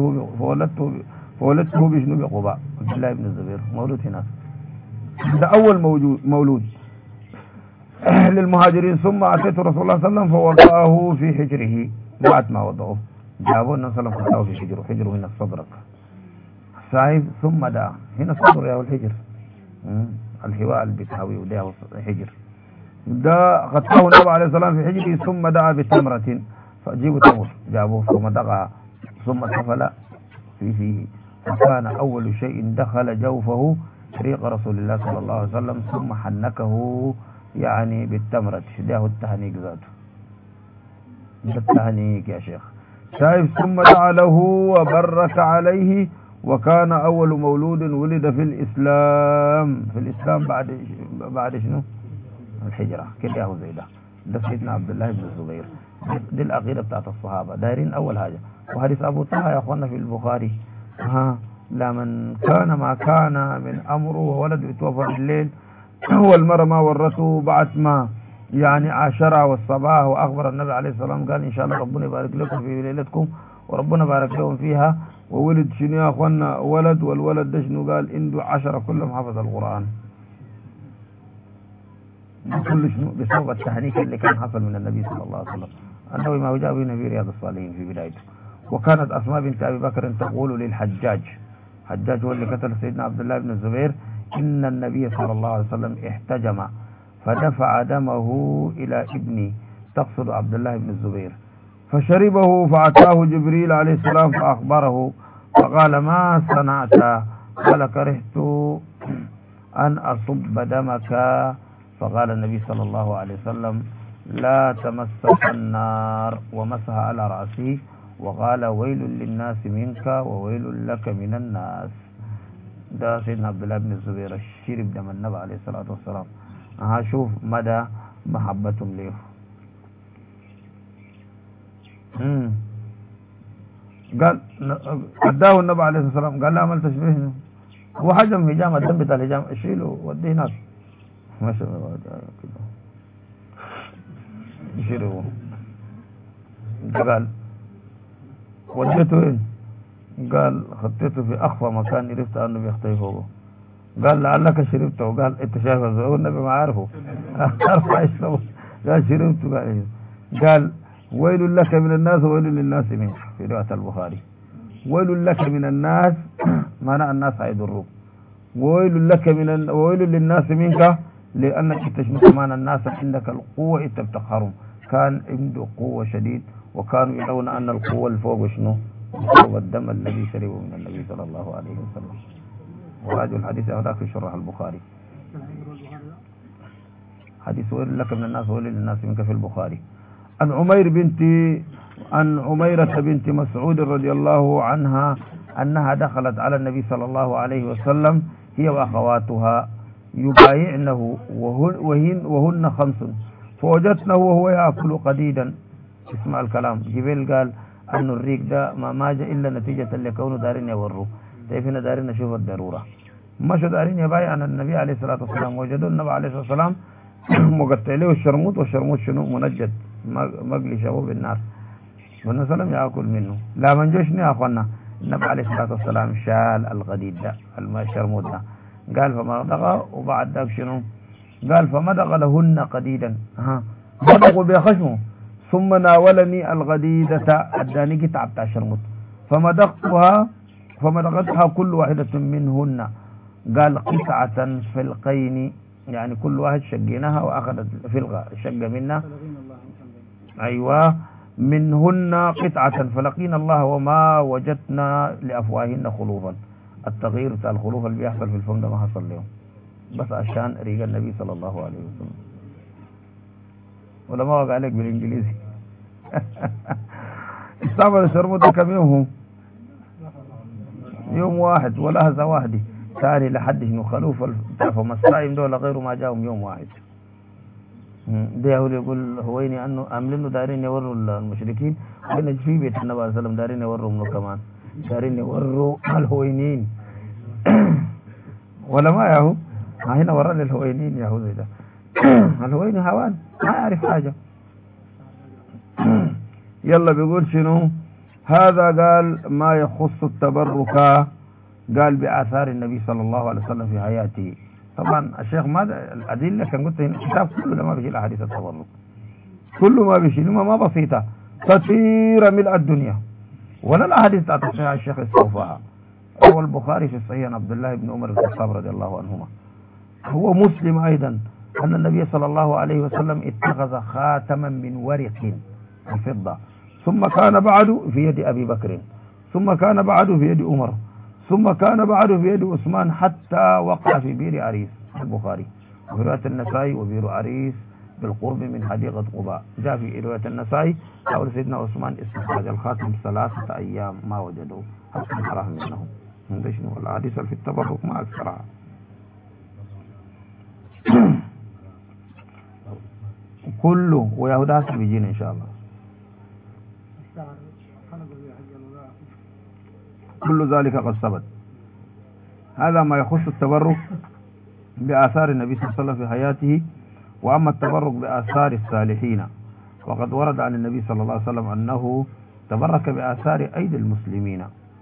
فولدته بشنو بقباء. عبد الله بن الزبير مولود هناك. ده أول مولود للمهاجرين. ثم أتيت رسول الله صلى الله عليه وسلم فوضعه في حجره. بعد ما وضعه جابوا النبي صلى الله عليه وسلم في حجره. حجره هنا صدرك صحيح. ثم دعا هنا صدر يا الحجر الحواء البتهاوي وده حجر ده غطاه النبي عليه الصلاة والسلام في حجره. ثم دعا بتمرة فجيبوا تمر جابوه ثم دقع ثم سفل فيه فكان أول شيء دخل جوفه ريق رسول الله صلى الله عليه وسلم ثم حنكه يعني بالتمرة. ده التهنيك ذاته التهنيك يا شيخ شايف. ثم دعا له وبرك عليه وكان أول مولود ولد في الإسلام. في الإسلام بعد شنو الحجرة كده هو زي ده سيدنا عبد الله بن الزبير. دي العقيدة بتاعت الصحابة دايرين أول حاجة. وحديث أبو طه يا أخوانا في البخاري لمن كان ما كان من أمره وولد يتوفى بالليل والمرأة ما ورته بعد ما يعني عاشرها والصباح. وأخبر النبي عليه الصلاة والسلام قال إن شاء الله ربنا يبارك لكم في ليلتكم وربنا بارك لهم فيها. وولد شنو يا أخوانا ولد والولد ده شنو قال عنده 10 كلهم حفظ القرآن. كل شنو بسبب التهنيك اللي كان حصل من النبي صلى الله عليه وسلم. النبي ما وجاء به نبي رياض الصالحين في بدايته. وكانت أسماء بنت أبي بكر تقول للحجاج. حجاج هو اللي قتل سيدنا عبد الله بن الزبير إن النبي صلى الله عليه وسلم احتجم فدفع دمه إلى ابني تقصد عبد الله بن الزبير فشربه فأتاه جبريل عليه السلام فأخبره فقال ما صنعت؟ قال كرهت أن أصب دمك. فقال النبي صلى الله عليه وسلم لا تمسك النار ومسح على رأسه وقال ويل للناس منك وويل لك من الناس. ده سيدنا عبد الله بن الزبير الشرب دم النبي عليه الصلاة والسلام. شوف مدى محبتهم له. قال أداه النبي عليه الصلاة والسلام قال لا عمل تشبيه هو حجم هجام الدم بتاع الهجام اشيله وديه هناك ما شاء الله كده يشيله. قال وديته وين؟ قال خطيته في أخفى مكان عرفت أنه بيختفي فوقه قال لعلك شربته، قال انت شايف النبي ما عارفه ارفع يشربه، قال شربته، قال ويل لك من الناس وويل للناس منك في رواية البخاري. ويل لك من الناس معنى الناس هيضروك، وويل لك وويل للناس منك لأنك تشمت كمان الناس عندك القوة انت بتقهرهم. كان عنده قوة شديد، وكانوا يرون أن القوة الفوق شنو؟ هو الدم الذي شربه من النبي صلى الله عليه وسلم. وراجع الحديث هذاك في شرح البخاري، حديث ويل لك من الناس وويل للناس منك في البخاري. عن عميرة بنت مسعود رضي الله عنها أنها دخلت على النبي صلى الله عليه وسلم هي وأخواتها يبايعنه وهن 5، فوجدتنه وهو يأكل قديدا. اسمع الكلام، جبريل قال أن الريق ده ما جاء إلا نتيجة لكونه دارين يوروا، تيفين دارين نشوف الضرورة. مشوا دارين يبايع عن النبي عليه الصلاة والسلام، وجدوا النبي عليه الصلاة والسلام مقطع له الشرموط، والشرموط شنو؟ منجد مقلي شباب النار، والنبي صلى الله عليه وسلم يأكل منه. لا من جوشني يا أخوانا، النبي عليه الصلاة والسلام شال القديد ده الشرموط ده، قال فمضغ، وبعد ذاك شنو؟ قال فمضغ لهن قديدا، مضغوا بخشمه، ثم ناولني الغديدة الداني تعب بتاع الشرموط، فمضغتها كل واحدة منهن، قال قطعة فلقين، يعني كل واحد شقيناها وأخذت فلقة شق منها، أيوة منهن قطعة فلقينا الله وما وجدنا لأفواههن خلوفا. التغيير بتاع الخلوف اللي بيحصل في الفم ده ما حصل لهم، بس عشان ريق النبي صلى الله عليه وسلم. ولا ما وقع عليك بالإنجليزي استعمل الشرموط ده كم يوم؟ يوم واحد ولهزة واحدة، ثاني لحد انه خلوف فمسائم دول غير ما جاهم يوم واحد. ده هو يقول هويني انه عاملينه دارين يوروا المشركين، بين في بيت النبي صلى الله عليه وسلم دارين يوروا منه كمان، دارين يوروا الهوينين ولا ما ياهو هنا ورا للهوينين ياهو زي ده الهويني هوان ما يعرف حاجة. يلا بيقول شنو هذا؟ قال ما يخص التبرك، قال بآثار النبي صلى الله عليه وسلم في حياته. طبعا الشيخ ما الأدلة كان قلت هنا الكتاب كله ما بيشيل أحاديث التبرك، كله ما بيشيل، ما بسيطة كثيرة ملء الدنيا، ولا الأحاديث بتاعت الشيخ استوفاها. هو البخاري في الصحيح عن عبد الله بن عمر بن الخطاب رضي الله عنهما، هو مسلم أيضا أن النبي صلى الله عليه وسلم اتخذ خاتما من ورق الفضة، ثم كان بعد في يد أبي بكر، ثم كان بعد في يد عمر، ثم كان بعد في يد عثمان، حتى وقع في بئر عريس. البخاري. وفي رواية النسائي وبئر عريس بالقرب من حديقة قباء. جاء في رواية النسائي حول سيدنا عثمان استخراج الخاتم 3 أيام ما وجدوه حتى انحرف منه. من شنو الأحاديث في التبرك ما أكثرها. كله ويهودا بيجين إن شاء الله. كل ذلك قد ثبت. هذا ما يخص التبرك بآثار النبي صلى الله عليه وسلم في حياته. وأما التبرك بآثار الصالحين وقد ورد عن النبي صلى الله عليه وسلم أنه تبرك بآثار أيدي المسلمين.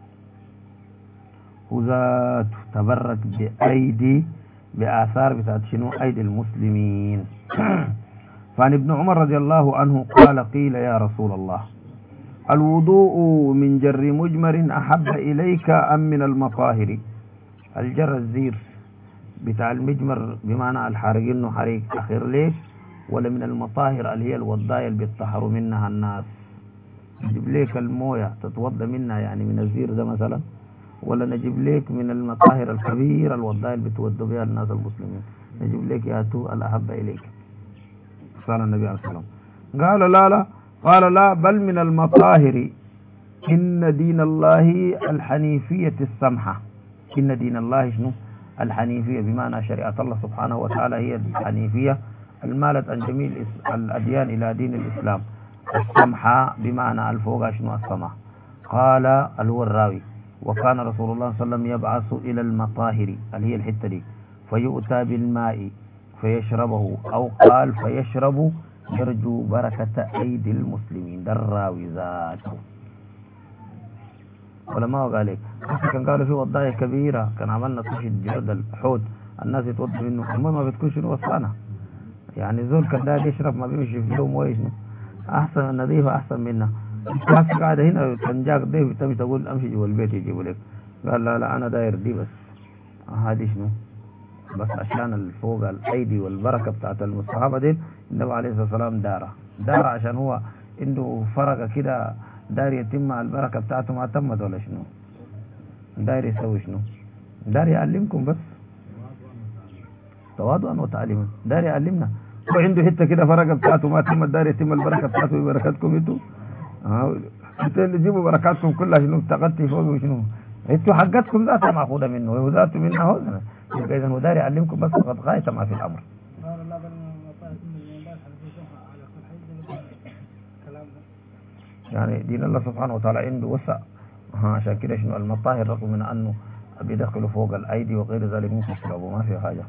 وذات تبرك بآثار بتاعت شنو؟ أيدي المسلمين. فعن ابن عمر رضي الله عنه قال قيل يا رسول الله الوضوء من جر مجمر أحب إليك أم من المطاهر؟ الجر الزير بتاع المجمر بمعنى الحرق إنه حريق أخير ليش، ولا من المطاهر اللي هي الوضايا اللي بيتطهروا منها الناس؟ نجيب ليك الموية تتوضى منها يعني من الزير ده مثلا، ولا نجيب ليك من المطاهر الكبيرة الوضايا اللي بتودوا بها الناس المسلمين؟ نجيب ليك يا تو الأحب إليك. قال النبي عليه الصلاة والسلام قال لا قال لا بل من المطاهر إن دين الله الحنيفية السمحة. إن دين الله شنو؟ الحنيفية بمعنى شريعة الله سبحانه وتعالى هي الحنيفية المالت عن جميع الأديان إلى دين الإسلام. السمحة بمعنى الفوق شنو؟ السمح. قال هو الراوي وكان رسول الله صلى الله عليه وسلم يبعث إلى المطاهر اللي هي الحتة دي فيؤتى بالماء فيشربه، أو قال فيشرب يرجو بركة أيدي المسلمين. ده الراوي ذاته. ولا ما قال لك كان قالوا في وضاية كبيرة كان عملنا طفل جلد الحوت الناس يتوضوا منه المهم ما بتكون شنو وصانة يعني زول كان ده يشرب ما بيمشي في يوم ويشنو احسن نظيفة احسن منها الناس قاعدة هنا كان جاك ضيف تمشي تقول امشي جوا البيت يجيبوا لك قال لا انا داير دي بس هذه شنو بس عشان الفوق الايدي والبركة بتاعت الصحابة دي النبي عليه الصلاة والسلام دار عشان هو عنده فرقة كده دار يتم البركة بتاعته ما تمت ولا شنو دار يسوي شنو دار يعلمكم بس تواضعا وتعليما دار يعلمنا هو عنده حته كده فرقة بتاعته ما تمت دار يتم البركة بتاعته ببركاتكم انتوا انتوا اللي جيبوا بركاتكم كلها شنو بتغطي فوق وشنو انتوا حقتكم ذاتها ماخوذة منه وذاته منها هذا اذا هو دار يعلمكم بس فقط غاية ما في الامر يعني دين الله سبحانه وتعالى عنده وسع عشان كده شنو المطاهر رغم من انه بيدخلوا فوق الايدي وغير ذلك ممكن يشربوا ما في حاجه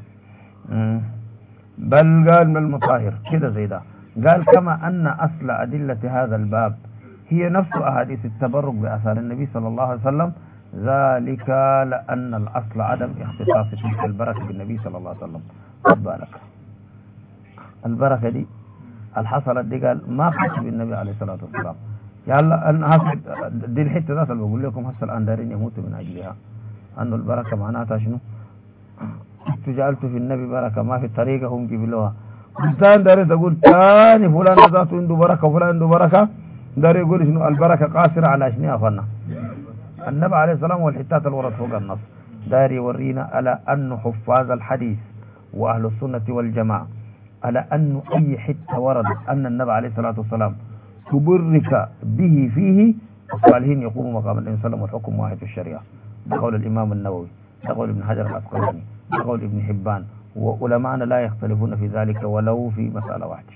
بل قال من المطاهر كده زي ده قال كما ان اصل ادله هذا الباب هي نفس احاديث التبرك باثار النبي صلى الله عليه وسلم ذلك لان الاصل عدم اختصاص تلك البركه بالنبي صلى الله عليه وسلم خد بالك البركه دي الحصلت دي قال ما خدش بالنبي عليه الصلاه والسلام يلا انا دي الحته ذات اللي بقول لكم هسه الان دارين يموتوا من اجلها انه البركه معناتها شنو جعلت في النبي بركه ما في الطريقه هم جبلوها انسان داري تقول ثاني فلان ذاته عنده بركه وفلان عنده بركه داري يقول شنو البركه قاصره على شنو افنا النبي عليه السلام والحتات الورد فوق النص داري يورينا على انه حفاظ الحديث واهل السنه والجماعه على انه اي حته وردت ان النبي عليه الصلاه والسلام تبرك به فيه الصالحين يقوم مقام النبي صلى الله عليه وسلم والحكم واحد في الشريعه ده قول الامام النووي ده قول ابن حجر العسقلاني ده قول ابن حبان وعلماءنا لا يختلفون في ذلك ولو في مسألة واحدة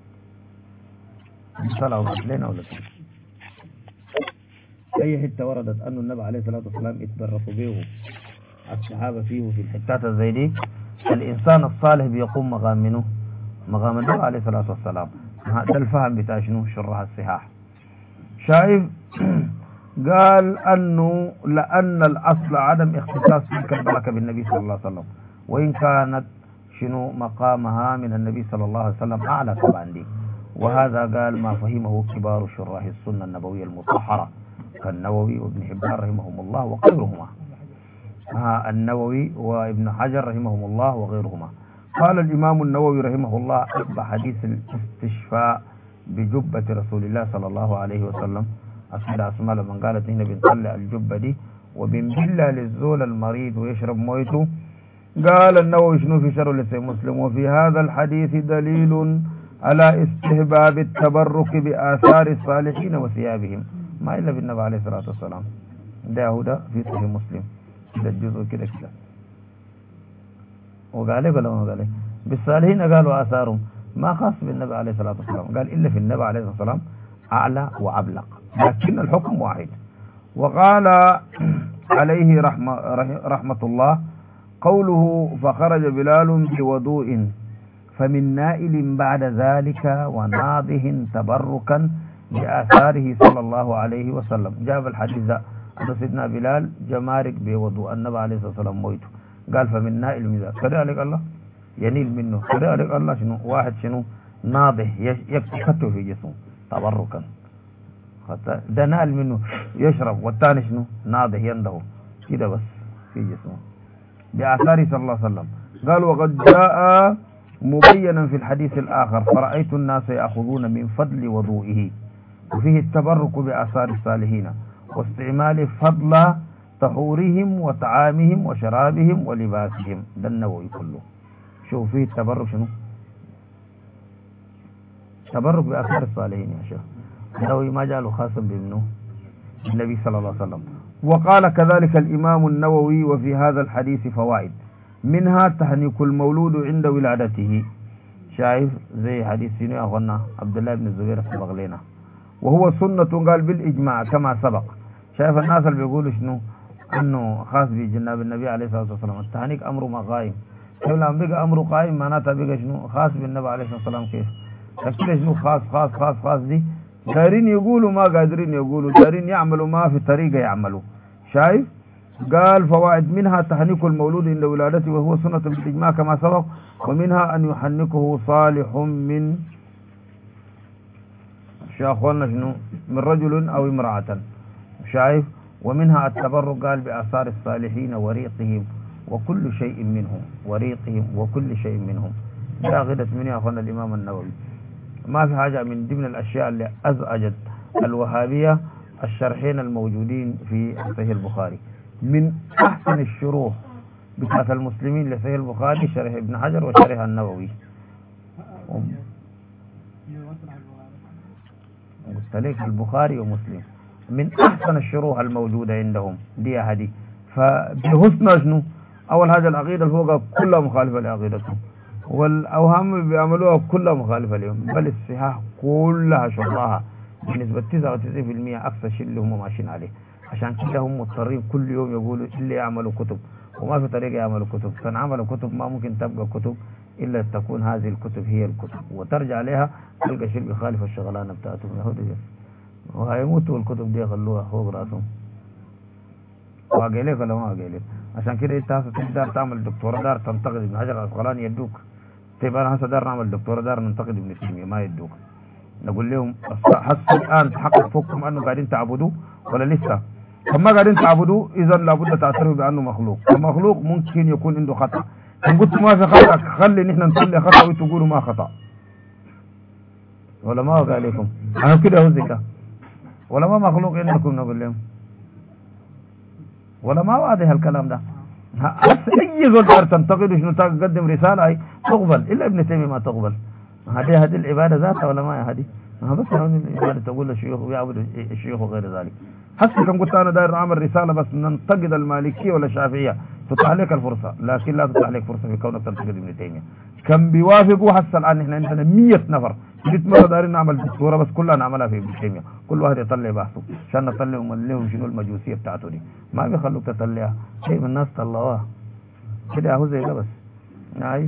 مسألة واحدة ولا أي حتة وردت أن النبي عليه الصلاة والسلام يتبرك به الصحابة فيه في الحتات زي دي الإنسان الصالح بيقوم مقام منه مقام النبي عليه الصلاة والسلام ده الفهم بتاع شنو شرح الصحاح شايف قال أنه لأن الأصل عدم اختصاص تلك البركة بالنبي صلى الله عليه وسلم وإن كانت شنو مقامها من النبي صلى الله عليه وسلم أعلى طبعا دي وهذا قال ما فهمه كبار شراح السنة النبوية المطهرة كالنووي وابن حبان رحمهم الله وغيرهما النووي وابن حجر رحمهم الله وغيرهما قال الإمام النووي رحمه الله بحديث الاستشفاء بجبة رسول الله صلى الله عليه وسلم أسئلة أسماء من قالت هنا بنطلع الجبة دي وبنبلها للزول المريض ويشرب مويته قال النووي شنو في شر لسي مسلم وفي هذا الحديث دليل على استحباب التبرك بآثار الصالحين وثيابهم ما إلا بالنبي عليه الصلاة والسلام ده في صحيح مسلم ده الجزء كده وقال لك ولا ما قال لك بالصالحين قالوا آثارهم ما خاص بالنبي عليه الصلاة والسلام قال إلا في النبي عليه الصلاة والسلام أعلى وأبلغ لكن الحكم واحد وقال عليه رحمة الله قوله فخرج بلال بوضوء فمن نائل بعد ذلك وناضه تبركا بآثاره صلى الله عليه وسلم جاب الحديث ذا أن سيدنا بلال جمارك بوضوء النبي عليه الصلاة والسلام مويته قال فمن نائل من ذلك كذلك الله ينيل منه كذلك الله شنو واحد شنو ناضه يكتفته في جسمه تبركا ده نال منه يشرب والثاني شنو ناضه ينده كده بس في جسمه بآثاره صلى الله عليه وسلم قال وقد جاء مبينا في الحديث الآخر فرأيت الناس يأخذون من فضل وضوئه وفيه التبرك بآثار الصالحين واستعمال فضل طهورهم وطعامهم وشرابهم ولباسهم ده النووي كله شوف فيه التبرك شنو تبرك بآثار الصالحين يا شيخ النووي ما جاله خاصا بابنه النبي صلى الله عليه وسلم وقال كذلك الإمام النووي وفي هذا الحديث فوائد منها تهنيك المولود عند ولادته شايف زي حديث سينو أخونا عبد الله بن الزبير سبق لنا وهو سنة قال بالإجماع كما سبق شايف الناس اللي بيقولوا شنو أنه خاص بجناب النبي عليه الصلاة والسلام التهنيك أمره ما قائم لما بقى أمره قائم معناتها بقى شنو خاص بالنبي عليه الصلاة والسلام كيف تكتير شنو خاص دي دارين يقولوا ما قادرين يقولوا، دارين يعملوا ما في طريقة يعملوا. شايف؟ قال فوائد منها تحنيك المولود عند ولادته وهو سنة بالإجماع كما سبق، ومنها أن يحنكه صالح من شاخونا شنو من رجل أو امرأة. شايف؟ ومنها التبرك قال بآثار الصالحين وريقهم وكل شيء منهم، وريقهم وكل شيء منهم. لا غدت من يا أخونا الإمام النووي. ما في حاجة من ضمن الأشياء اللي أزعجت الوهابية الشرحين الموجودين في صحيح البخاري. من أحسن الشروح بتاعت المسلمين لصحيح البخاري شرح ابن حجر وشرح النووي. قلت لك البخاري ومسلم من أحسن الشروح الموجودة عندهم دي هذه. فبحسن شنو؟ أول حاجة العقيدة الفوق كلها مخالفة لعقيدتهم، والأوهام اللي بيعملوها كلها مخالفة لهم، بل الصحاح كلها شرها بنسبة 99% أكثر شيء اللي هم ماشيين عليه. عشان كده هم مضطرين كل يوم يقولوا اللي يعملوا كتب، وما في طريقة يعملوا كتب. كان عملوا كتب ما ممكن تبقى كتب إلا تكون هذه الكتب هي الكتب، وترجع عليها تلقى شيء بيخالف الشغلانة بتاعتهم يهودي، وهيموتوا الكتب دي يخلوها فوق راسهم. واقع لك ولا ما واقع لك؟ عشان كده انت هسه تقدر تعمل دكتوراه دار تنتقد ابن حجر العسقلاني يدوك. طيب انا هسه دار نعمل دكتوراه دار ننتقد ابن تيمية ما يدوك. نقول لهم هسه الان تحقق فوقكم انه قاعدين تعبدوه ولا لسه؟ فما قاعدين تعبدوه اذا لابد تعترفوا بانه مخلوق. المخلوق ممكن يكون عنده خطا. ان قلت ما في خطا خلي نحن نصلي خطا وانتوا تقولوا ما خطا. ولا ما واقع عليكم؟ انا كده هو زي ولا ما مخلوق عندكم نقول لهم؟ ولا ما واضح الكلام ده؟ اي زول دار تنتقد شنو تقدم رساله اي تقبل، الا ابن تيميه ما تقبل. هذه العباده ذاتها ولا ما هذه؟ بس العباده تقول للشيوخ ويعبد الشيوخ وغير ذلك. حسب كان قلت انا داير اعمل رساله بس ننتقد المالكيه ولا الشافعيه تتاح لك الفرصه، لكن لا تتاح لك فرصه في كونك تنتقد ابن تيميه. كان بيوافقوا هسه الان احنا عندنا 100 نفر 100 مره دايرين نعمل دكتوره بس كلها نعملها في ابن تيميه، كل واحد يطلع بحثه عشان نطلع لهم شنو المجوسيه بتاعته دي. ما بيخلوك تطلعها شيء من الناس طلعوها كده اهو زي ده بس. اي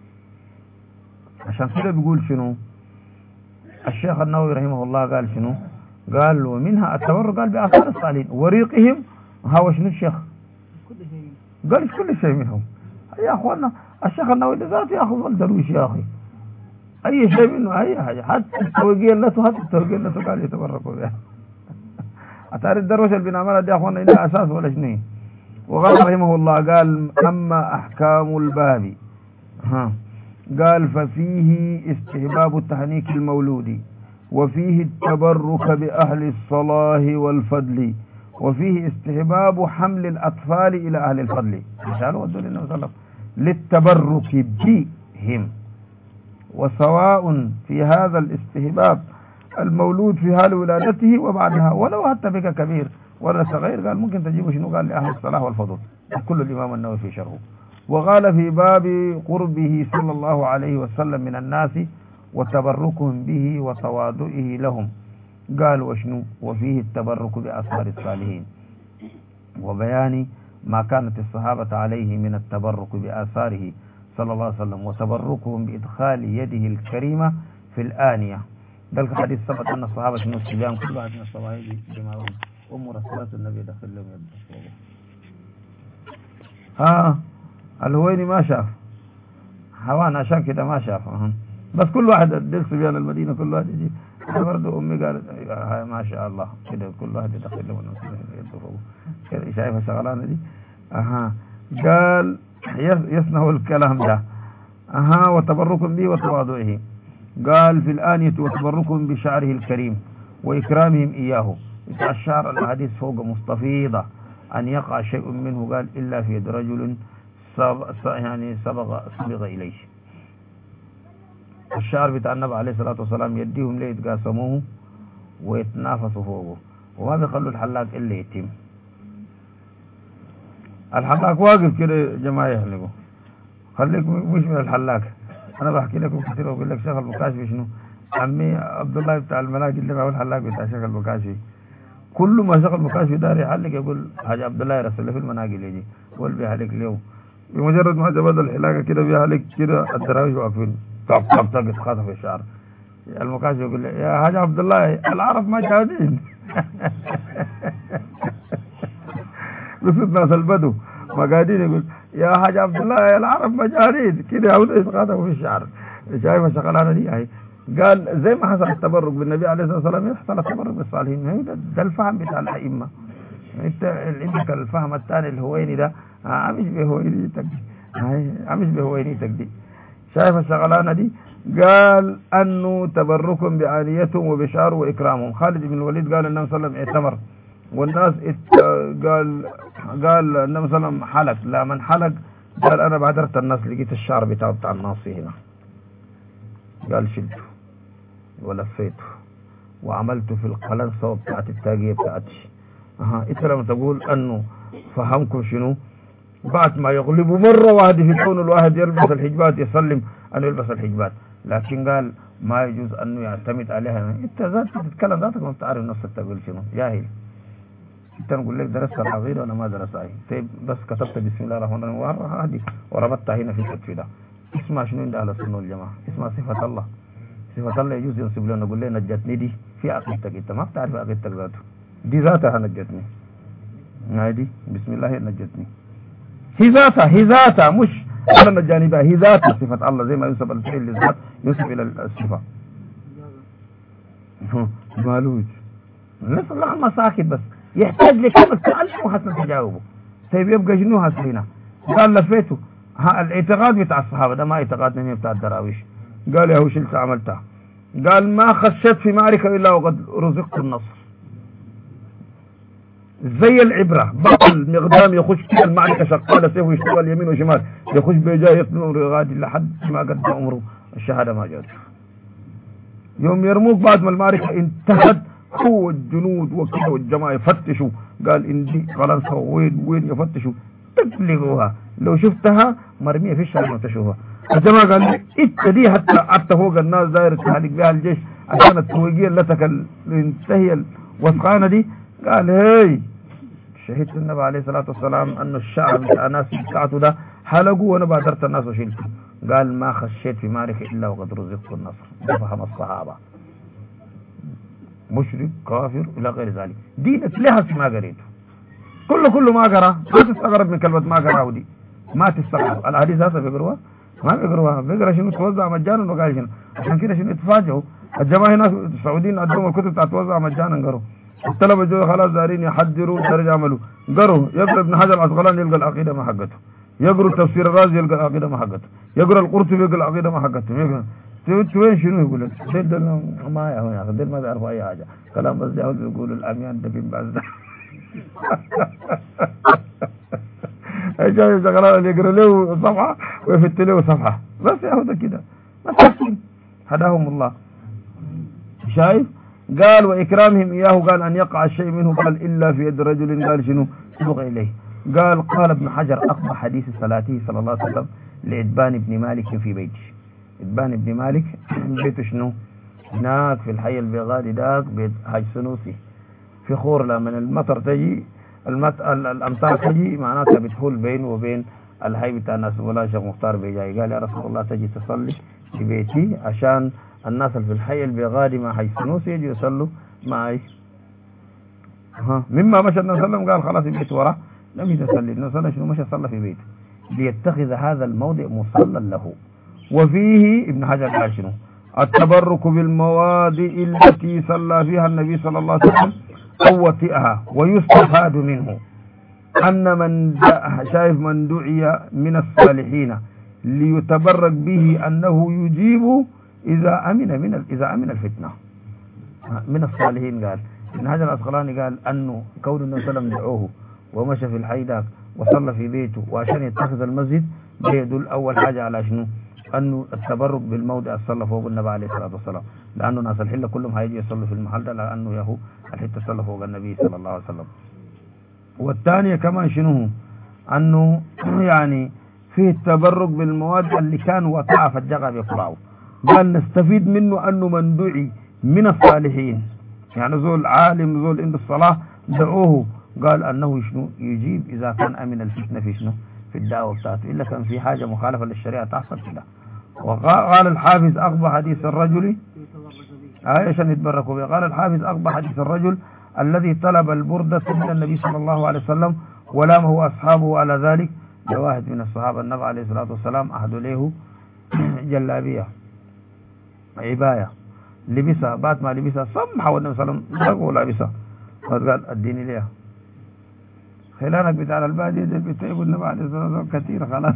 عشان كده بيقول شنو الشيخ النووي رحمه الله قال شنو؟ قال ومنها التبرك قال بآثار الصالحين وريقهم. هو شنو الشيخ؟ قال كل شيء منهم. يا اخوانا الشيخ النووي ذاته ياخذ الدرويش يا اخي اي شيء منه اي حاجه، حتى التوقيع لته حتى التوقيع لته قال يتبركوا بها. اتاري الدروشه اللي بنعملها دي يا اخوانا لها اساس ولا شنو؟ وقال رحمه الله قال اما احكام الباب قال ففيه استحباب التحنيك المولود، وفيه التبرك بأهل الصلاح والفضل، وفيه استحباب حمل الأطفال إلى أهل الفضل قالوا ودوا للنبي صلى الله عليه وسلم للتبرك بهم. وسواء في هذا الاستحباب المولود في حال ولادته وبعدها ولو حتى بك كبير ولا صغير. قال ممكن تجيبوا شنو؟ قال لأهل الصلاح والفضل. كل الإمام النووي في شرحه. وقال في باب قربه صلى الله عليه وسلم من الناس وتبركهم به وتواضعه لهم قال وشنو؟ وفيه التبرك بأصحاب الصالحين وبيان ما كانت الصحابة عليه من التبرك بآثاره صلى الله عليه وسلم وتبركهم بإدخال يده الكريمة في الآنية. ذلك حديث ثبت أن الصحابة شنو الصبيان كل واحد من الصحابة بما أم رسولات النبي دخل لهم يده. الهويني ما شاف حوان عشان كده ما شاف بس كل واحد ديك صبيان المدينة كل واحد يجي. برضه أمي قالت هاي ما شاء الله كده كل واحد يدخل له كده شايفة شغلانة دي. قال يصنع الكلام ده. وتبركهم به وتواضعه. قال في الآنية وتبركهم بشعره الكريم وإكرامهم إياه. الشعر الحديث فوق مستفيضة أن يقع شيء منه قال إلا في يد رجل سبق إليه. الشعر بتاع النبي عليه الصلاة والسلام يديهم ليه يتقاسموه ويتنافسوا فوقه وما بيخلوا الحلاق إلا يتم. الحلاق واقف كده جماعة يحلقوا خليك مش من الحلاق. أنا بحكي لكم كثير وأقول لك شيخ البكاشفي شنو؟ عمي عبد الله بتاع المناقل اللي معه الحلاق بتاع شيخ البكاشفي كل ما شيخ البكاشفي دار يحلق يقول حاجة عبد الله يرسل له في المناقل يجي يقول بيحلق اليوم بمجرد ما جبد الحلاقة كده بيحلق كده الدراويش واقفين طق طق طق يتخاطف في الشعر. المكاشف يقول لي يا حاج عبد الله العرب ما جاهدين. قصد ناس البدو ما قاعدين يقول يا حاج عبد الله العرب ما جاهدين كده، يعود يتقاطعوا في الشعر. شايف الشغلانه دي هاي؟ قال زي ما حصل التبرك بالنبي عليه الصلاه والسلام يحصل التبرك بالصالحين. ده الفهم بتاع الائمه. انت عندك الفهم الثاني الهويني ده عمش بهوينيتك دي، عمش بهوينيتك دي. شايف الشغلانه دي؟ قال انه تبركهم بعانيتهم وبشار واكرامهم. خالد بن الوليد قال النبي صلى الله عليه وسلم اعتمر والناس قال النبي صلى الله عليه وسلم حلق، لا من حلق قال انا بعدرت الناس لقيت الشعر بتاع الناصي هنا، قال شلته ولفيته وعملته في القلنسه بتاعت التاجيه بتاعتي. انت لما تقول انه فهمكم شنو؟ بعد ما يغلبوا مره واحده في كون الواحد يلبس الحجبات يسلم انه يلبس الحجبات، لكن قال ما يجوز انه يعتمد عليها. انت ذاتك تتكلم ذاتك ما بتعرف نفسك تقول شنو، جاهل. انت نقول لك درست العقيده وانا ما درستها، طيب بس كتبت بسم الله الرحمن الرحيم هذه وربطتها هنا في الكتف ده. اسمع شنو عند اهل السنه والجماعه، اسمع صفه الله. صفه الله يجوز ينسب لنا، نقول له نجتني دي في عقيدتك، انت ما بتعرف عقيدتك ذاته، دي ذاتها نجتني. هذه بسم الله نجتني، هي ذاتها مش انا نجاني بها، هي ذاتها صفه الله. زي ما ينسب الفعل للذات ينسب الى الصفه. مالوج الناس الله ما ساكت، بس يحتاج لكلمه تعلم وحسن تجاوبه. طيب يبقى شنو هنا؟ قال لفيته. الاعتقاد بتاع الصحابه ده ما اعتقادنا بتاع الدراويش. قال يا هو شلت عملتها. قال ما خشيت في معركه الا وقد رزقت النصر. زي العبره بطل مقدام يخش في المعركه شغاله سيفه يشتغل يمين وشمال، يخش بجاه يطلع غادي لحد ما قد عمره الشهاده ما جاته. يوم يرموك بعد ما المعركه انتهت هو الجنود وكذا والجماعه يفتشوا، قال ان دي فرنسا وين يفتشوا تطلقوها، لو شفتها مرميه في الشارع ما تشوفها. الجماعه قال لي انت دي حتى فوق الناس داير تهلك بها الجيش عشان التوقيع لتك الانتهي الوثقانه دي. قال هي شهدت النبي عليه الصلاه والسلام ان الشعر بتاع الناس بتاعته ده حلقوا وانا بادرت الناس وشلته. قال ما خشيت في معركه الا وقد رزقت النصر. ده فهم الصحابه. مشرك كافر الى غير ذلك، دينك لها ما قريته كله ما قرا. ما تستغرب من كلمه ما قراه دي، ما تستغرب. الحديث هذا بيقروها ما بيقرا شنو توزع مجانا وقال شنو. عشان كده شنو يتفاجئوا الجماعه هنا السعوديين عندهم الكتب بتاعت توزع مجانا قروا. الطلبه جو خلاص دارين يحضروا درجه عملوا قروا. يقرا ابن حجر العسقلاني يلقى العقيده ما حقته، يقرا تفسير الرازي يلقى العقيده ما حقته، يقرا القرطبي يلقى العقيده ما حقته. وين شنو يقول لك؟ ديل ما يا اخي ديل ما بيعرفوا اي حاجه، كلام بس يقولوا الاميان ده بين ده. جاي شغلانه اللي يقرا له صفحه ويفت له صفحه بس ياخذ كده مساكين هداهم الله. شايف؟ قال واكرامهم اياه، قال ان يقع الشيء منه قال الا في يد رجل قال شنو؟ سبق اليه. قال ابن حجر اقضى حديث صلاته صلى الله عليه وسلم لعتبان بن مالك في بيته. عتبان بن مالك بيته شنو؟ هناك في الحي البغادي داك بيت حاج سنوسي في خورله. من المطر تجي الامطار تجي معناتها بتحول بينه وبين الحي بتاع الناس. ولا شيخ مختار بيجاي قال يا رسول الله تجي تصلي في بيتي عشان الناس اللي في الحي البغادي مع حي سنوسي يجي يصلوا معي. مما مشى النبي صلى الله عليه وسلم قال خلاص البيت وراه لم يصلي. النبي صلى الله عليه وسلم مشى صلى في بيته ليتخذ هذا الموضع مصلى له. وفيه ابن حجر قال شنو؟ التبرك بالمواضع التي صلى فيها النبي صلى الله عليه وسلم أو وطئها. ويستفاد منه أن شايف من دعي من الصالحين ليتبرك به أنه يجيب إذا أمن الفتنة. من الصالحين قال ابن حجر العسقلاني قال أنه كون النبي صلى الله عليه وسلم دعوه ومشى في الحي داك وصلى في بيته وعشان يتخذ المسجد بيدل أول حاجة على شنو؟ أنه التبرك بالموضع الصلى فوق النبي عليه الصلاة والسلام، لأنه ناس الحلة كلهم هيجي يصلوا في المحل ده لأنه يهو الحتة صلى فوق النبي صلى الله عليه وسلم. والثانية كمان شنو؟ أنه يعني فيه التبرك بالمواد اللي كان وقع في الجغة بيقرأوا. قال نستفيد منه أنه من دعي من الصالحين يعني زول عالم زول عند الصلاة دعوه قال أنه شنو يجيب إذا كان أمن الفتنة في شنو في الدعوة بتاعته، إلا كان في حاجة مخالفة للشريعة تحصل كده. وقال الحافظ أقبح حديث الرجل عشان يتبركوا بها. قال الحافظ أقبح حديث الرجل الذي طلب البردة من النبي صلى الله عليه وسلم ولامه أصحابه على ذلك. واحد من الصحابة النبي عليه الصلاة والسلام أهدوا له جلابية عباية لبسها، بعد ما لبسها سمحة والنبي صلى الله عليه وسلم لابسها، قال اديني ليها. خلانك بتاع البادية دي بتقول النبي عليه الصلاة والسلام كثير خلاص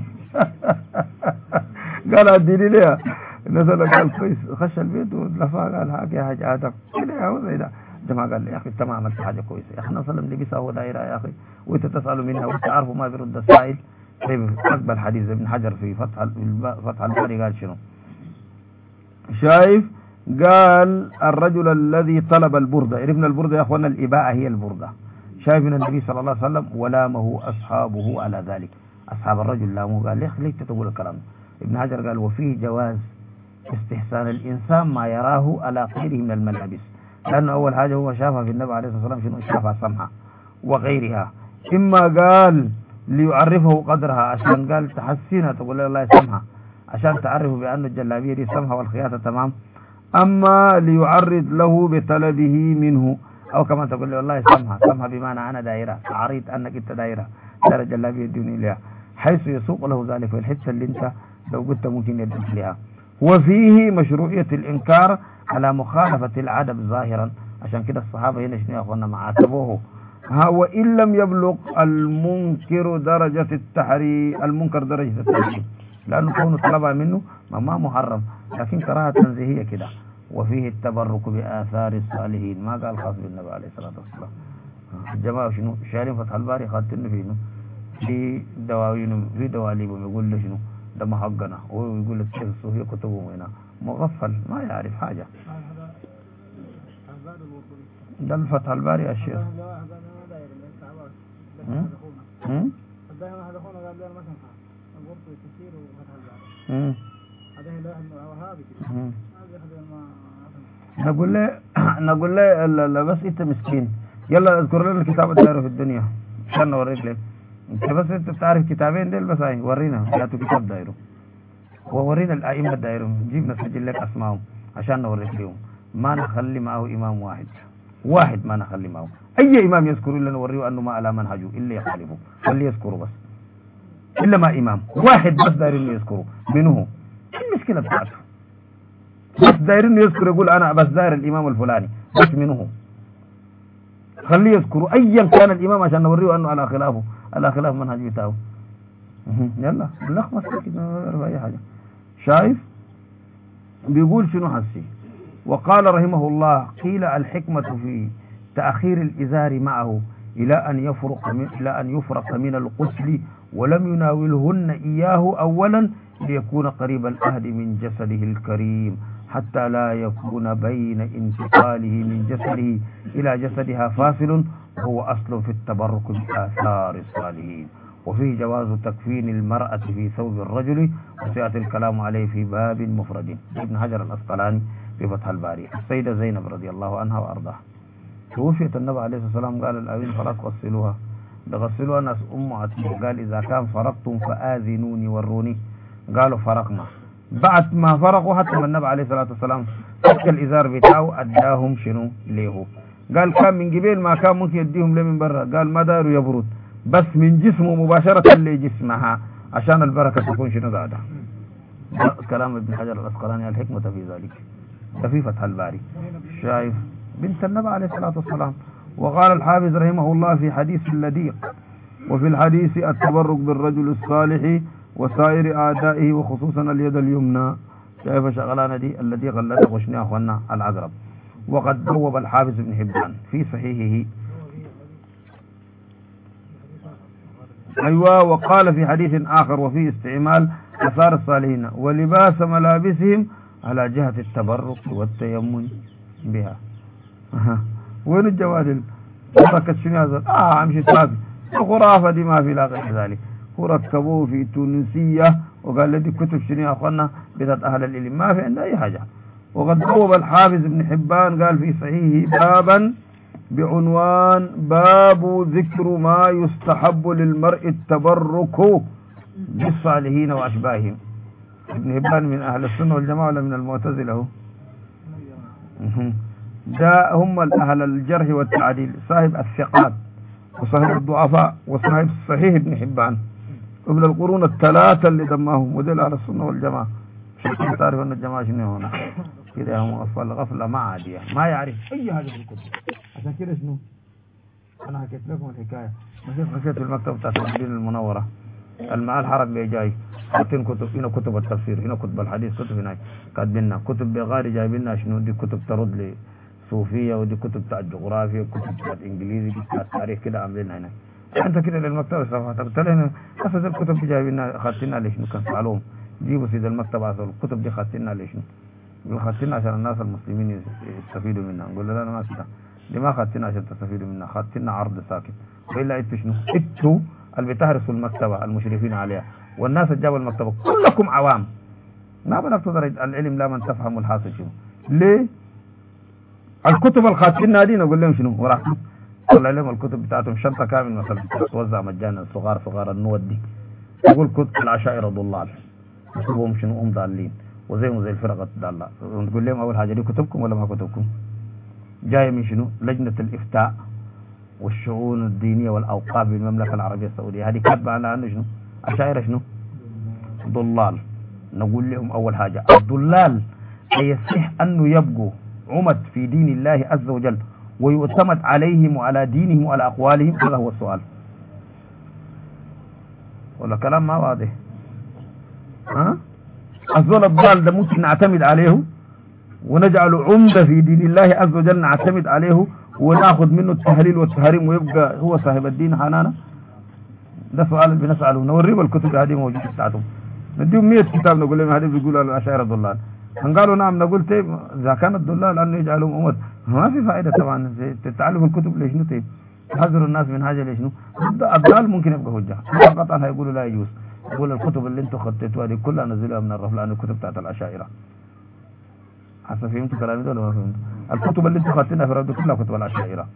قال اديني ليها. نزل قال كويس، خش البيت ولفها قال هاك يا حاج آدم كده يا زي ده. جماعة قال لي يا أخي أنت ما عملت حاجة كويسة يا أخي، النبي صلى الله عليه وسلم لبسها هو دايرة يا أخي وأنت تسأل منها وأنت عارف ما بيرد السائل. طيب أقبل حديث ابن حجر في فتح الباري قال شنو؟ شايف؟ قال الرجل الذي طلب البردة، عرفنا البردة يا أخوانا الإباءة هي البردة. شايف من النبي صلى الله عليه وسلم ولامه أصحابه على ذلك، أصحاب الرجل لامه. قال ليش تقول الكلام؟ ابن حجر قال وفيه جواز استحسان الإنسان ما يراه على غيره من الملابس، لأنه أول حاجة هو شافها في النبي عليه الصلاة والسلام شنو؟ شافها سمحة وغيرها، إما قال ليعرفه قدرها عشان قال تحسينها تقول له الله سمحة عشان تعرفه بأن الجلابية دي سمحة والخياطة تمام، أما ليعرض له بطلبه منه، أو كما تقول له والله سمحة بمعنى أنا دائرة عريض أنك أنت دائرة ترى الجلابية الدنيا لها، حيث يسوق له ذلك في الحتة اللي أنت لو قلت ممكن يدرك لها. وفيه مشروعية الإنكار على مخالفة العدب ظاهرا، عشان كده الصحابة هنا شنو يا أخوانا ما عاتبوه. وإن لم يبلغ المنكر درجة التحريم، المنكر درجة التحريم، لأنه كونه طلبها منه ما محرم لكن كراهة تنزيهية كده. وفيه التبرك بآثار الصالحين، ما قال خاص بالنبي عليه الصلاة والسلام. الجماعة شنو شايلين فتح الباري خاطين فيه في دواوين في دواليبهم يقول له شنو ده ما حقنا، وهو يقول لك كيف الصوفية كتبهم هنا مغفل ما يعرف حاجة. ده الفتح الباري يا شيخ. نقول له لا بس انت مسكين يلا اذكر لنا الكتاب الدايره في الدنيا عشان نوريك ليه. انت بس انت بتعرف كتابين ديل بس هاي ورينا هاتوا كتاب دايره وورينا الائمه الدايره، جيب نسجل لك اسمائهم عشان نوريك لهم. ما نخلي معه امام واحد ما نخلي معه اي امام يذكر الا نوريه انه ما على منهجه الا يخالفه، خليه يذكره بس الا ما امام واحد بس دايرين يذكره منه. المشكله بتاعته بس دايرين يذكر يقول انا بس داير الامام الفلاني بس منه، خليه يذكره ايا كان الامام عشان نوريه انه على خلاف منهج بتاعه. يلا نلخص كده اي حاجه. شايف بيقول شنو حسي؟ وقال رحمه الله قيل الحكمة في تأخير الإزار معه إلى أن يفرق من القسل ولم يناولهن إياه أولا ليكون قريب الأهد من جسده الكريم حتى لا يكون بين انتقاله من جسده إلى جسدها فاصل، وهو أصل في التبرك بآثار الصالحين. وفيه جواز تكفين المرأة في ثوب الرجل، وسيأتي الكلام عليه في باب مفرد. ابن حجر الأسقلاني في فتح الباري. السيدة زينب رضي الله عنها وأرضاها توفيت النبي عليه الصلاة والسلام قال الأبين خلاص غسلوها، بغسلوها ناس عتيق قال إذا كان فرقتم فآذنوني وروني، قالوا فرقنا. بعد ما فرقوا حتى النبي عليه الصلاة والسلام فك الإزار بتاعه أداهم شنو ليه، قال كان من قبيل ما كان ممكن يديهم ليه من برا، قال ما داروا يبرد بس من جسمه مباشرة لجسمها عشان البركة تكون شنو قاعدة. كلام ابن حجر الأسقلاني الحكمة في ذلك في فتح الباري. شايف بنت النبي عليه الصلاة والسلام. وقال الحافظ رحمه الله في حديث اللديق وفي الحديث التبرك بالرجل الصالح وسائر أعدائه وخصوصا اليد اليمنى. شايف شغلانة دي اللديق الذي غشنا أخوانا العقرب. وقد بوب الحافظ ابن حبان في صحيحه أيوة وقال في حديث آخر وفي استعمال آثار الصالحين ولباس ملابسهم على جهة التبرك والتيمم بها. وين الجواد بركة شنو هذا؟ امشي تافي الخرافة دي ما في لا غير ذلك. هو ركبوه في تونسية وقال لدي كتب شنو يا اخوانا بدأت اهل العلم ما في عنده اي حاجة. وقد بوب الحافظ ابن حبان قال في صحيحه بابا بعنوان باب ذكر ما يستحب للمرء التبرك بالصالحين واشباههم. ابن حبان من اهل السنة والجماعة ولا من المعتزلة؟ ده هم أهل الجرح والتعديل، صاحب الثقات وصاحب الضعفاء وصاحب الصحيح ابن حبان، ابن القرون الثلاثة اللي دماهم، ودل على السنة والجماعة. شكرا تعرف أن الجماعة شنو هنا كده، هم غفلة ما عادية، ما يعرف أي حاجة في الكتب. عشان كده شنو أنا حكيت لكم الحكاية، مشيت في المكتبة بتاعت المدينة المنورة، المعال الحرم بيجاي حاطين كتب، هنا كتب التفسير، هنا كتب الحديث، كتب هناك كاتبينها، كتب بغاري جايبينها شنو، دي كتب ترد لي صوفية، ودي كتب بتاعت جغرافيا، وكتب بتاعت انجليزي، دي بتاعت تاريخ كده عاملينها هنا. انت كده للمكتبة صفحات قلت لنا اساس الكتب دي جايبينها خاتينها ليش شنو، كان معلوم جيبوا سيد المكتبة اصل الكتب دي خاتينها ليش شنو، خاتينها عشان الناس المسلمين يستفيدوا منها. نقول له لا ما كده، دي ما خاتينها عشان تستفيدوا منها، خاتينها عرض ساكت. والا انتوا شنو، انتوا اللي بتهرسوا المكتبة المشرفين عليها، والناس اللي جابوا المكتبة كلكم عوام، ما بنقدر العلم لا من تفهم الحاصل شنو. ليه الكتب الخاتمين دي نقول لهم شنو وراح طلع لهم الكتب بتاعتهم شنطه كامل مثلا توزع مجانا، صغار النود دي، يقول كتب العشائر ضلال، كتبهم شنو هم ضالين وزيهم زي الفرقه الضاله. نقول لهم اول حاجه دي كتبكم ولا ما كتبكم؟ جايه من شنو؟ لجنه الافتاء والشؤون الدينيه والاوقاف بالمملكه العربيه السعوديه، هذه كاتبه عنها انه شنو؟ عشائر شنو؟ ضلال. نقول لهم اول حاجه الضلال يصح انه يبقوا عمد في دين الله عز وجل ويعتمد عليهم وعلى دينهم وعلى اقوالهم؟ هذا هو السؤال، ولا كلام ما واضح؟ الزول الضال ده ممكن نعتمد عليه ونجعله عمدة في دين الله عز وجل، نعتمد عليه وناخذ منه التهليل والتحريم ويبقى هو صاحب الدين حنانا؟ ده سؤال اللي بنسأله. نوريه الكتب هذه موجودة بتاعتهم، نديهم 100 كتاب نقول لهم هذه بيقولوا الأشاعرة ضلال، قالوا نعم نقول طيب إذا كان الضلال أنه يجعلهم أمة ما في فائدة طبعا، تتعلموا الكتب ليش نو؟ طيب تحذروا الناس من حاجة ليش نو؟ الضلال ممكن يبقى حجة، قطعا هيقولوا لا يجوز، يقول الكتب اللي انتم خطيتوها دي كلها نزلوها من الرف لأن الكتب بتاعت الأشاعرة. حسب فهمتوا كلامي ده ولا ما فهمتوا؟ الكتب اللي انتم خطيناها في الرف كلها كتب الأشاعرة.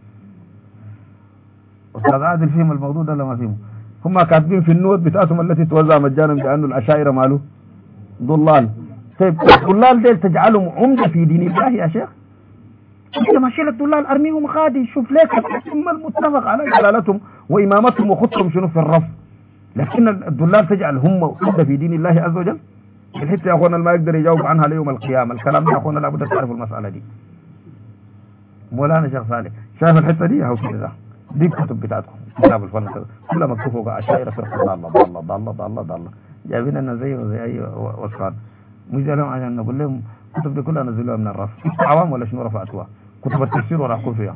أستاذ عادل فهم الموضوع ده ولا ما فهمه؟ هم كاتبين في النوت بتاعتهم التي توزع مجانا بأنه الأشاعرة ماله ضلال. طيب الضلال ديل تجعلهم عمدة في دين الله يا شيخ؟ انت ماشي لك ضلال ارميهم غادي، شوف ليك ثم المتفق على جلالتهم وامامتهم وخطهم شنو في الرف، لكن الضلال تجعل هم عمدة في دين الله عز وجل؟ الحته يا اخوانا ما يقدر يجاوب عنها ليوم القيامه، الكلام يا اخوانا لابد تعرفوا المساله دي. مولانا شيخ صالح شايف الحته دي اهو كده، دي الكتب بتاعتكم كتاب الفن كلها مكتوب فوق عشائر فرقه ضاله ضاله ضاله ضاله ضاله، جايبين لنا زي اي وصفان، مش لهم عشان نقول لهم الكتب دي كلها نزلوها من الرف، عوام ولا شنو رفعتوها؟ كتب التفسير وراكم فيها،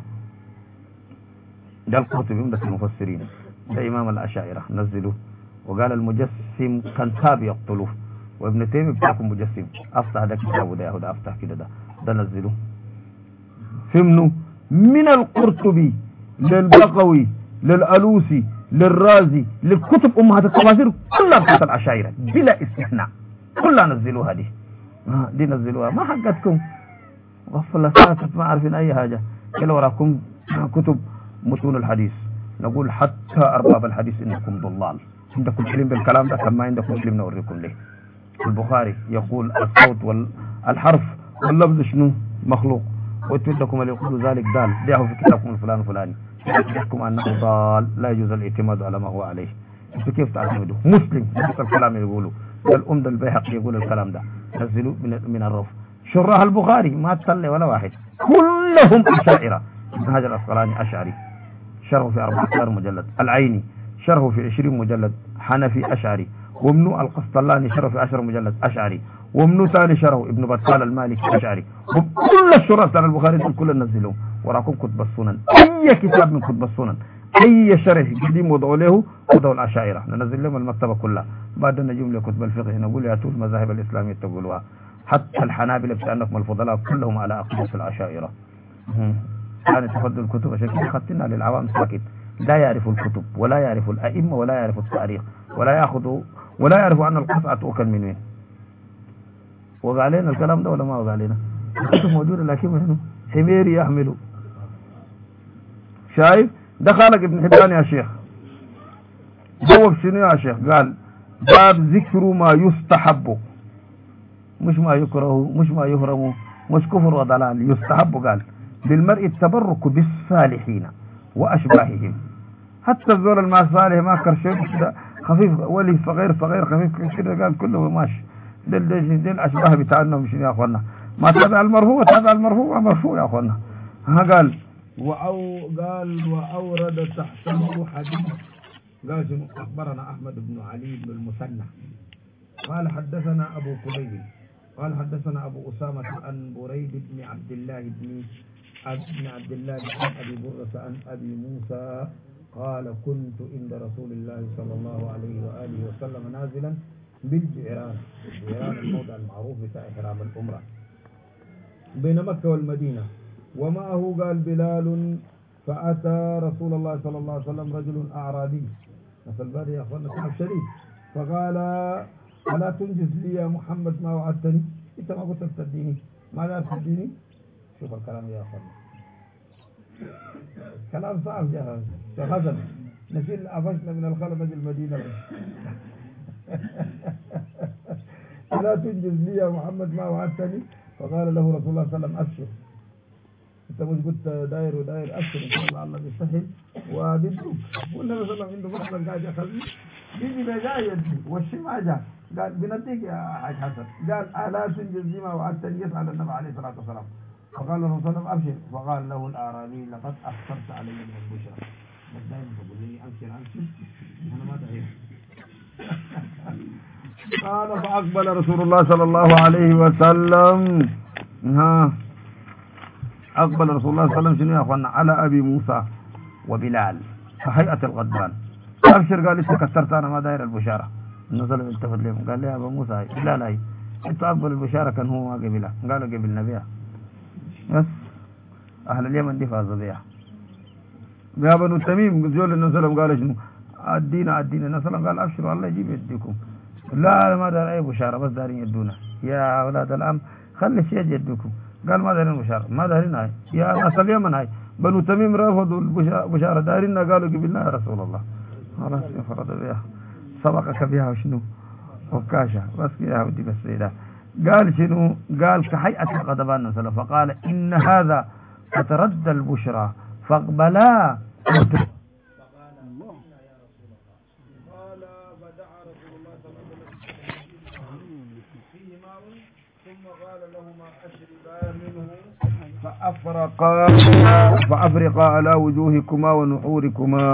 ده القرطبي عمدة المفسرين، ده امام الاشاعره نزلوه، وقال المجسم كذاب يقتلوه، وابن تيميه بتاعكم مجسم، افتح ده كتابه ده يهودا افتح كده ده نزلوه. فهمنوا من القرطبي للبقوي للألوسي للرازي للكتب امهات التفاسير كلها بتاعت الاشاعره بلا استثناء، كلها نزلوها دي نزلوها، ما حقتكم غفل ساكت ما عارفين اي حاجه، كلا وراكم كتب متون الحديث. نقول حتى ارباب الحديث انكم ضلال، عندكم علم بالكلام ده كما عندكم علم نوريكم ليه. البخاري يقول الصوت والحرف واللفظ شنو مخلوق، وتودكم اللي يقول ذلك دال دعوا في كتابكم الفلان الفلاني يحكم انه ضال لا يجوز الاعتماد على ما هو عليه. انتوا كيف تعتمدوا؟ مسلم نفس الكلام يقولوا، الأمد البيهقي يقول الكلام ده، نزلوا من الرف. شراح البخاري ما تصلي ولا واحد كلهم أشاعرة. ابن حجر العسقلاني أشعري شرحه في 14 مجلد، العيني شرحه في 20 مجلد حنفي أشعري، وابن القسطلاني شرحه في 10 مجلد أشعري، وابن ثاني شرحه ابن بطال المالكي أشعري، وكل الشراح بتاع البخاري دول كلهم نزلوه. وراكم كتب السنن، أي كتاب من كتب السنن أي شرح قديم وضعوا له وضعوا الأشاعرة، ننزل لهم المكتبة كلها. بعد نجيب لكتب الفقه نقول يا طول المذاهب الإسلامية تقولوها، حتى الحنابلة بتاعكم الفضلاء كلهم على عقيدة الأشاعرة. يعني تفضل الكتب عشان كده خدتنا للعوام ساكت، لا يعرف الكتب ولا يعرف الأئمة ولا يعرف التاريخ ولا يعرف أن القصعة تؤكل من وين. وقع علينا الكلام ده ولا ما وقع علينا؟ الكتب موجودة لكن منه حمير يحمله. شايف ده خالق ابن حبان يا شيخ، جواب شنو يا شيخ؟ قال باب ذكر ما يستحب مش ما يكره، مش ما يهرم، مش كفر وضلال. يستحب قال للمرء التبرك بالصالحين وأشباههم، حتى الزول الماء صالح ما كرشيب كده خفيف ولي صغير خفيف كده قال كله ماشي. دل أشباه بتاعنا مش يا أخوانا، ما تابع المرفوع مرفوع يا أخوانا. قال وأورد تحته حديث. قال أخبرنا أحمد بن علي بن المثنى قال حدثنا أبو كليب قال حدثنا أبو أسامة عن بريد بن عبد الله عن أبي برة عن أبي موسى قال كنت عند رسول الله صلى الله عليه وآله وسلم نازلا بالجعران. الجعران الموضع المعروف بتاع إحرام العمرة بين مكة والمدينة، ومعه قال بلال. فأتى رسول الله صلى الله عليه وسلم رجل أعرابي، مثل بعد يا أخوانا صاحب شريف، فقال ألا تنجز لي يا محمد ما وعدتني؟ أنت ما قلت تديني، ماذا تديني؟ شوف الكلام يا أخوانا، كلام صعب يا غزل. نشيل أفشنا من الخلفة المدينة. ألا تنجز لي يا محمد ما وعدتني؟ فقال له رسول الله صلى الله عليه وسلم أبشر، أنت مش قلت داير أبشر إن شاء الله بيسهل وبيدوك. والنبي صلى الله عليه وسلم عنده محمد قاعد ياخذني بيجي بجاي يدي والشيء ما جاء. قال بنديك يا حاج حسن. قال ألا تنجز لي ما وعدتني؟ يسأل النبي عليه الصلاة والسلام. فقال له صلى الله عليه وسلم أبشر. فقال له الأعرابي لقد أخطرت علي من البشرى. بس دائما تقول لي أبشر أنا ما دعيت. قال فأقبل رسول الله صلى الله عليه وسلم أقبل رسول الله صلى الله عليه وسلم شنو يا أخوانا على أبي موسى وبلال فهيئة الغضبان. أبشر قال لسه كسرت أنا ما داير البشارة. النبي صلى الله عليه وسلم التفت لهم قال لي يا أبو موسى هاي بلال هاي أنت أقبل البشارة كان هو ما قبلها. قالوا قبلنا بها بس أهل اليمن دي فازوا بها. يا بنو تميم جول النبي صلى الله عليه وسلم قال شنو أدينا النبي صلى الله عليه وسلم قال أبشروا الله يجيب يديكم. لا ما دار أي بشارة بس دارين يدونا يا أولاد الأم خلي الشيء يديكم. قال ما دارين بشارة ما دارين هاي يا ناس اليمن هاي بنو تميم رفضوا البشارة دارين قالوا قبلنا يا رسول الله. خلاص انفرد بها سبقك بها وشنو وكاشة بس يا ودي بس إذا قال شنو قال كهيئة الغضبان مثلا. فقال إن هذا تتردى البشرى فاقبلا. فأفرقا على وجوهكما ونحوركما.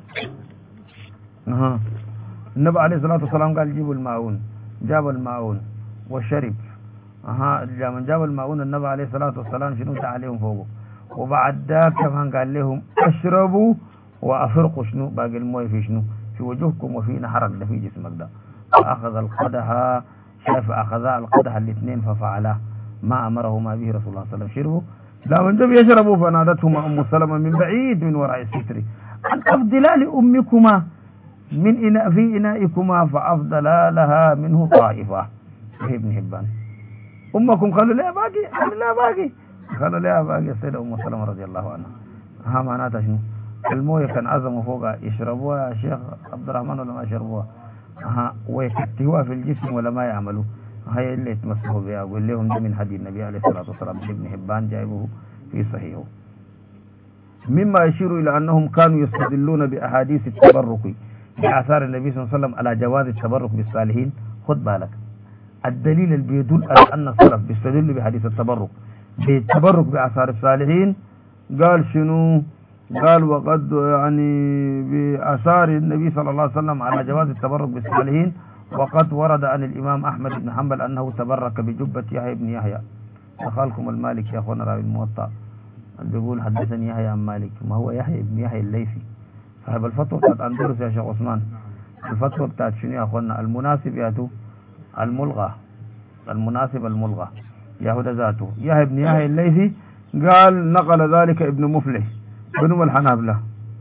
النبي عليه الصلاة والسلام قال جيبوا الماعون. جاب الماعون وشرب. من جاب الماعون النبي عليه الصلاة والسلام شنو عليهم فوقه. وبعد ذاك كمان قال لهم اشربوا وأفرقوا شنو باقي المويه في شنو في وجوهكم وفي نحرك ده في جسمك ده. فأخذ القدح شاف أخذا القدح الاثنين ففعلا ما أمرهما به رسول الله صلى الله عليه وسلم. شربوا لا من جب يشربوا فنادتهما أم سلمة من بعيد من وراء الستر أن أفضلا لأمكما من إناء في إنائكما فأفضلا لها منه طائفة. ابن هبان أمكم قالوا لا باقي لا باقي قالوا لا باقي السيدة أم سلمة رضي الله عنها. معناتها شنو المويه كان عزم فوقها يشربوها يا شيخ عبد الرحمن ولا ما يشربوها ويكتهوها في الجسم ولا ما يعملوا. هي اللي يتمسكوا بها. أقول لهم ده من حديث النبي عليه الصلاة والسلام ابن هبان جايبه في صحيحه. مما يشير إلى أنهم كانوا يستدلون بأحاديث التبرك بآثار النبي صلى الله عليه وسلم على جواز التبرك بالصالحين. خد بالك الدليل اللي بيدل على أن السلف بيستدل بحديث بالتبرك بآثار الصالحين. قال شنو قال وقد يعني بآثار النبي صلى الله عليه وسلم على جواز التبرك بالصالحين. وقد ورد عن الإمام أحمد بن حنبل أنه تبرك بجبة يحيى بن يحيى. دخلكم المالك يا أخوانا راوي الموطأ بيقول حدثني يحيى عن مالك ما هو يحيى بن يحيى الليثي صاحب الفتوى بتاعت أندلس يا شيخ عثمان. الفتوى بتاعت شنو يا أخوانا المناسب ياتو الملغى المناسب الملغى يهودا ذاته يحيى بن يحيى الليثي. قال نقل ذلك ابن مفلح بنو الحنابلة.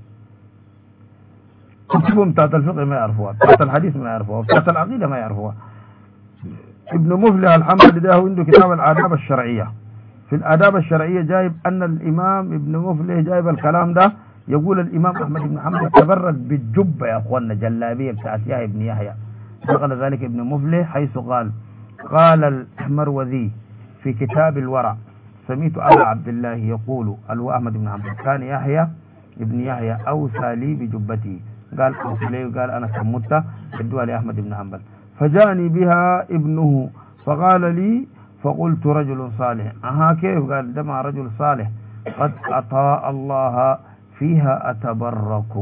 كتبهم بتاعت الفقه ما يعرفوها بتاعت الحديث ما يعرفوها بتاعت العقيدة ما يعرفوها. ابن مفلح الحنبلي ده عنده كتاب الآداب الشرعية. في الآداب الشرعية جايب أن الإمام ابن مفلح جايب الكلام ده يقول الإمام أحمد بن حنبل تبرك بالجبة يا أخوانا جلابية بتاعت يحيى بن يحيى. نقل ذلك ابن مفلح حيث قال الأحمروذي في كتاب الورع سمعت أبا عبد الله يقول الو أحمد بن حنبل كان يحيى ابن يحيى أوصى لي بجبتي قال أوصى لي وقال أنا كمت ادوها لأحمد بن حنبل فجاءني بها ابنه فقال لي فقلت رجل صالح كيف قال دمع رجل صالح قد أطاع الله فيها أتبرك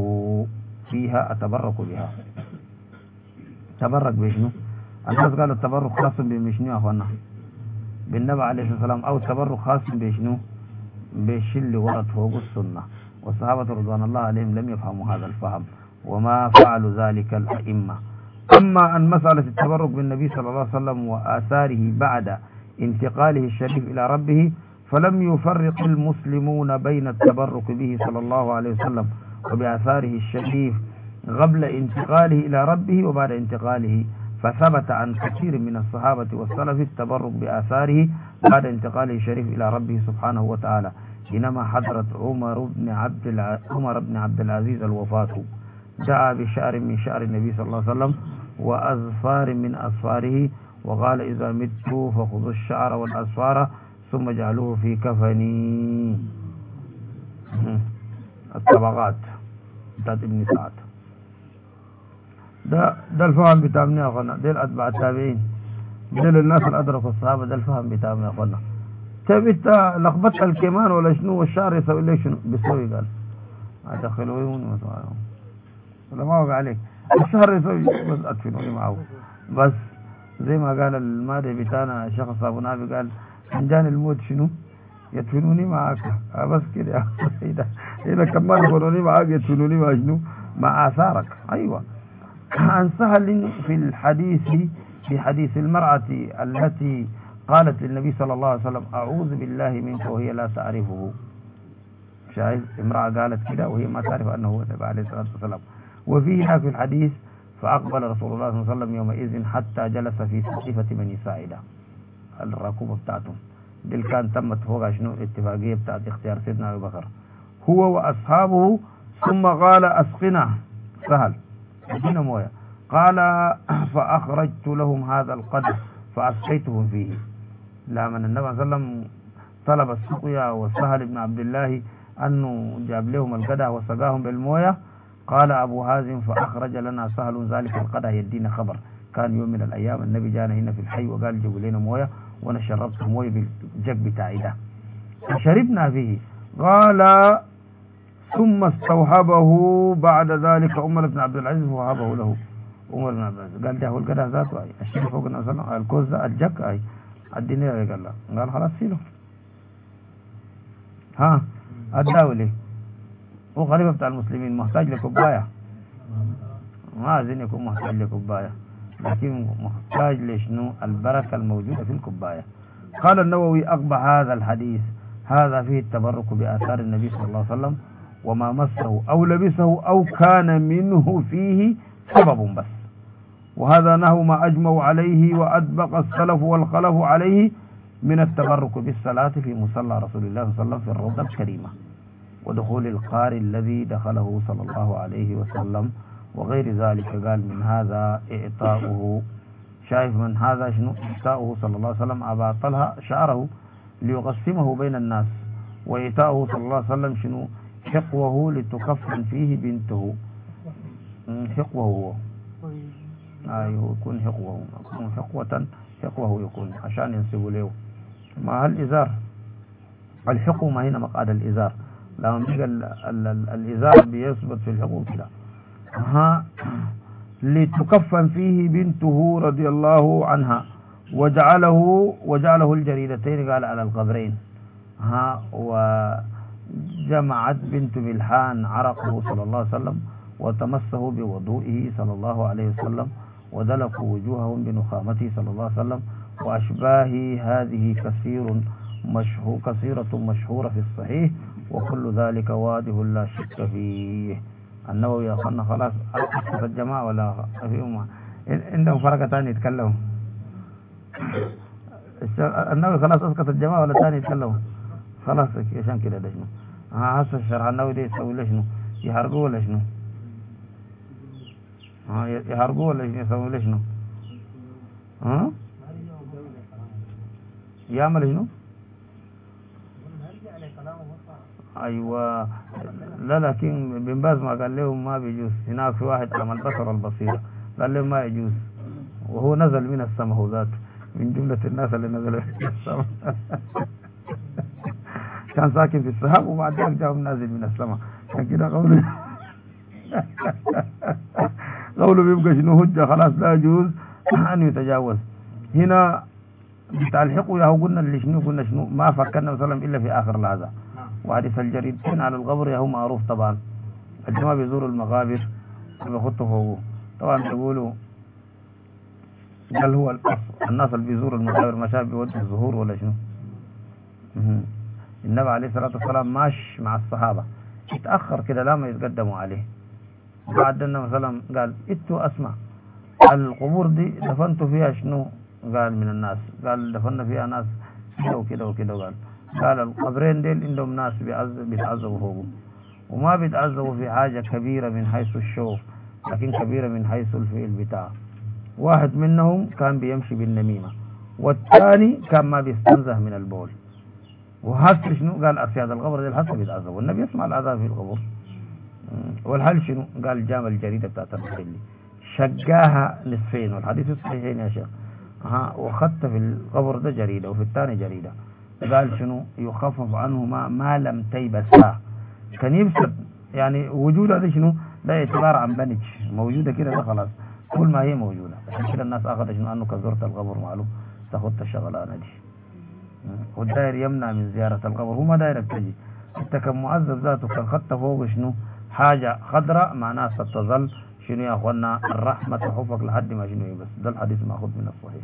بها تبرك بشنو الناس قالوا التبرك خاص بمشنو يا أخوانا بالنبي عليه الصلاة والسلام أو التبرك خاص بشنو بالشل ورد فوق السنة والصحابة رضوان الله عليهم لم يفهموا هذا الفهم وما فعلوا ذلك الأئمة أما عن مسألة التبرك بالنبي صلى الله عليه وسلم وآثاره بعد انتقاله الشريف إلى ربه فلم يفرق المسلمون بين التبرك به صلى الله عليه وسلم وبآثاره الشريف قبل انتقاله إلى ربه وبعد انتقاله فثبت عن كثير من الصحابة والسلف التبرك بآثاره بعد انتقاله الشريف إلى ربه سبحانه وتعالى حينما حضرت عمر بن عبد العزيز الوفاة دعا بشعر من شعر النبي صلى الله عليه وسلم وأظفار من أظفاره وقال إذا مت فخذوا الشعر والأظفار ثم جعلوه في كفني. الطبقات بتاعت ابن سعد ده الفهم بتاعنا يا اخوانا، ده الاتباع التابعين، ده الناس اللي ادركوا الصحابه، ده الفهم بتاعنا يا اخوانا. طيب انت لخبطت الكمان ولا شنو والشعر يسوي لك شنو؟ بيسوي قال ادخلوهم ولا ما وقع عليك الشهر يسوي بس ادفنوني معه بس زي ما قال الماضي بتاعنا الشيخ ابو نافي قال ان جاني الموت شنو؟ يدفنوني معك بس كده اذا كمان يدفنوني معك يدفنوني مع شنو؟ مع اثارك. ايوه. عن سهل في حديث المرأة التي قالت للنبي صلى الله عليه وسلم أعوذ بالله منك وهي لا تعرفه. شايف امرأة قالت كده وهي ما تعرف أنه هو النبي عليه الصلاة والسلام. وفيها في الحديث فأقبل رسول الله صلى الله عليه وسلم يومئذ حتى جلس في سقيفة بني ساعدة الركوبة بتاعتهم دل كان تمت فوق شنو اتفاقية بتاعت اختيار سيدنا أبي بكر هو وأصحابه ثم قال أسقنا سهل ادينا مويه قال فأخرجت لهم هذا القدر فأسقيتهم فيه. لما النبي صلى الله عليه وسلم طلب السقيا وسهل بن عبد الله أنه جاب لهم القدح وسقاهم بالمويه قال أبو هازم فأخرج لنا سهل ذلك القدح يدينا خبر كان يوم من الأيام النبي جانا هنا في الحي وقال جيبوا لنا مويه وانا شربت مويه بالجك بتاعي ده فشربنا فيه. قال ثم استوهبه بعد ذلك عمر بن عبد العزيز وهبه له. عمر بن عبد العزيز قال ده هو القدح ذاته اي الشيء فوق النبي صلى الله عليه وسلم الكوز ده الجك اي اديني قال له قال خلاص سيله الدولي هو خليفه بتاع المسلمين محتاج لكوبايه ما عايزين يكون محتاج لكوبايه لكن محتاج لشنو البركه الموجوده في الكوبايه. قال النووي اقبح هذا الحديث هذا فيه التبرك باثار النبي صلى الله عليه وسلم وما مسه أو لبسه أو كان منه فيه سبب بس وهذا نحو ما أجمعوا عليه وأدبق السلف والخلف عليه من التبرك بالصلاة في مصلى رسول الله صلى الله عليه وسلم في الروضة الكريمة ودخول القارئ الذي دخله صلى الله عليه وسلم وغير ذلك. قال من هذا إعطاؤه شايف من هذا شنو إعطاؤه صلى الله عليه وسلم أبا طلحة شعره ليقسمه بين الناس وإعطاؤه صلى الله عليه وسلم شنو حقوه لتكفن فيه بنته. حقوه هو ايوه يكون حقوه يكون حقوه يكون عشان ينسبوا له مع الازار. الحقو ما هنا مقعد الازار لما بيجي الازار بيثبت في الحقوق كده لتكفن فيه بنته رضي الله عنها وجعله الجريدتين قال على القبرين جمعت بنت ملحان عرقه صلى الله عليه وسلم وتمسه بوضوئه صلى الله عليه وسلم ودلكوا وجوههم بنخامته صلى الله عليه وسلم وأشباه هذه كثيرة مشهورة في الصحيح وكل ذلك واضح لا شك فيه. النووي يا أخوانا خلاص أسكت الجماعة ولا فيهم عندهم فرقة تاني يتكلموا. النووي خلاص أسكت الجماعة ولا تاني يتكلموا خلاص عشان كده ده شنو هسه الشرح النووي ده يسوي له شنو يحرقوه ولا شنو يحرقوه ولا يسوي له شنو يعمل شنو أيوة. لا لكن بن باز ما قال لهم ما بيجوز. هناك في واحد عمل بصر البصيرة قال لهم ما يجوز، وهو نزل من السماء، هو ذاته من جملة الناس اللي نزلوا من السماء. كان ساكن في السحاب وبعد ذلك جاءهم نازل من السماء. عشان كده قوله بيبقى شنو هجة خلاص لا يجوز أن يتجاوز. هنا بتلحقوا يا هو قلنا اللي شنو قلنا شنو ما فكرنا وسلم إلا في آخر لحظة. وحديث الجريدتين على القبر يا هو معروف طبعا. الجماعة بيزوروا المقابر وبيخطوا فوقه طبعا بيقولوا قال هو الناس اللي بيزوروا المقابر ما شاف بيودوا الزهور ولا شنو. النبي عليه الصلاة والسلام ماش مع الصحابة اتأخر كده لا ما يتقدموا عليه. بعد النبي صلى الله عليه وسلم قال اتوا اسمع القبور دي دفنتوا فيها شنو؟ قال من الناس. قال دفننا فيها ناس كده وكده وكده. قال القبرين ديل عندهم ناس بيتعذبوا فوقهم وما بيتعذبوا في حاجة كبيرة من حيث الشوف لكن كبيرة من حيث الفعل بتاعه. واحد منهم كان بيمشي بالنميمة والثاني كان ما بيستنزه من البول. وحس شنو؟ قال أسياد القبر دي الحس بيتعذبوا والنبي يسمع العذاب في القبر. والحل شنو؟ قال جام الجريدة بتاعت الخلي شقاها نصفين والحديث الصحيحين يا شيخ. وخدت في القبر ده جريدة وفي الثاني جريدة. قال شنو؟ يخفف عنهما ما لم تيبسا. كان يبسط يعني وجود هذا شنو؟ ده اعتبار عن بنج موجودة كده ده خلاص كل ما هي موجودة. عشان كده الناس أخذت شنو أنه كزرت القبر معلوم تاخدت الشغلانة دي. والداير يمنع من زيارة القبر هو ما دايرك تجي انت كان معذب ذاته كان خدت فوق شنو حاجة خضراء معناها ستظل شنو يا اخوانا الرحمة تحفك لحد ما شنو. بس ده الحديث ماخذ من الصحيح.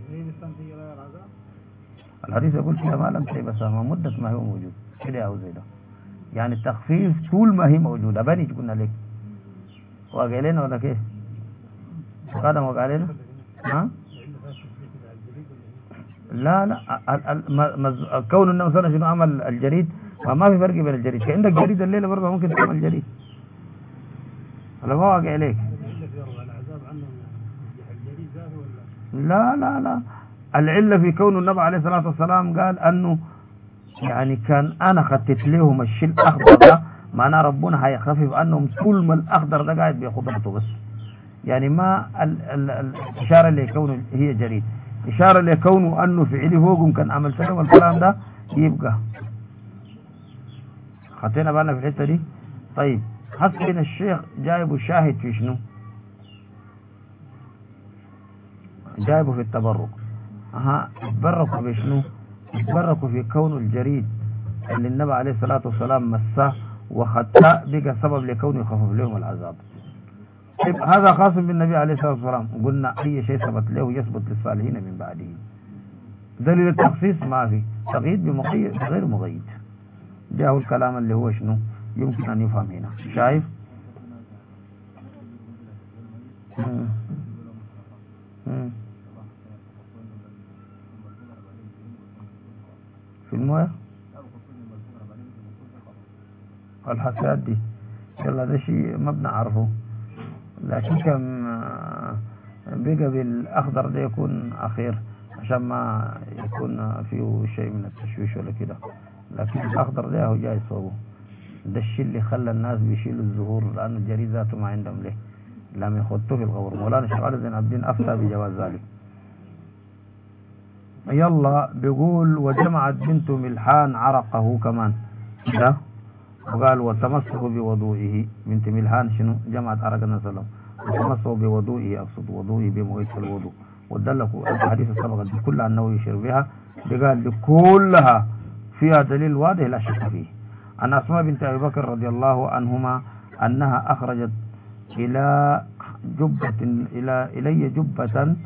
الحديث يقول كده ما لم تيبس ما مدة ما هو موجود كده يا زي ده يعني التخفيف طول ما هي موجودة. بني قلنا لك واقع لنا ولا كيف؟ قادم واقع لنا؟ ها؟ لا كون النبي صلى الله عليه وسلم عمل الجريد ما في فرق بين الجريد. كان عندك جريد الليله برضه ممكن تعمل جريد ولا ما واقع عليك. لا العله في كون النبي عليه الصلاه والسلام قال انه يعني كان انا خطيت لهم الشيء الاخضر ده معناه ربنا هيخفف عنهم طول ما الاخضر ده قاعد بياخذته بس. يعني ما الاشاره لكونه هي جريد إشارة لكونه أنه فعلي فوقهم كان عمل سلم والكلام ده يبقى خطينا بالنا في الحتة دي. طيب حسن الشيخ جايبه شاهد في شنو؟ جايبه في التبرك. تبركوا بشنو؟ تبركوا في كون الجريد اللي النبي عليه الصلاة والسلام مساه وخطأ بقى سبب لكونه يخفف لهم العذاب. طيب هذا خاص بالنبي عليه الصلاة والسلام. قلنا أي شيء ثبت له يثبت للصالحين من بعده. دليل التخصيص ما في تقييد بمقيد غير مقيد. جاءه الكلام اللي هو شنو يمكن أن يفهم هنا. شايف في المويه الحساد دي يلا ده شيء ما بنعرفه لكن كم بقى بالأخضر ده يكون أخير عشان ما يكون فيه شيء من التشويش ولا كده. لكن الأخضر ده هو جاي صوبه ده الشيء اللي خلى الناس بيشيلوا الزهور لأن الجريد ذاته ما عندهم ليه لم يخطوه في القبر. مولانا شغال زين عبدين أفتى بجواز ذلك. يلا بيقول وجمعت بنت ملحان عرقه كمان ده وقال وتمسه بوضوئه. بنت ملحان شنو جمعت عرق النبي صلى الله عليه وسلم وتمسه بوضوئه أقصد وضوئه بموية الوضوء. ودلكوا الحديث السابق دي كلها أنه يشير بها قال دي كلها فيها دليل واضح لا شك فيه. عن أسماء بنت أبي بكر رضي الله عنهما أنها أخرجت إلي جبة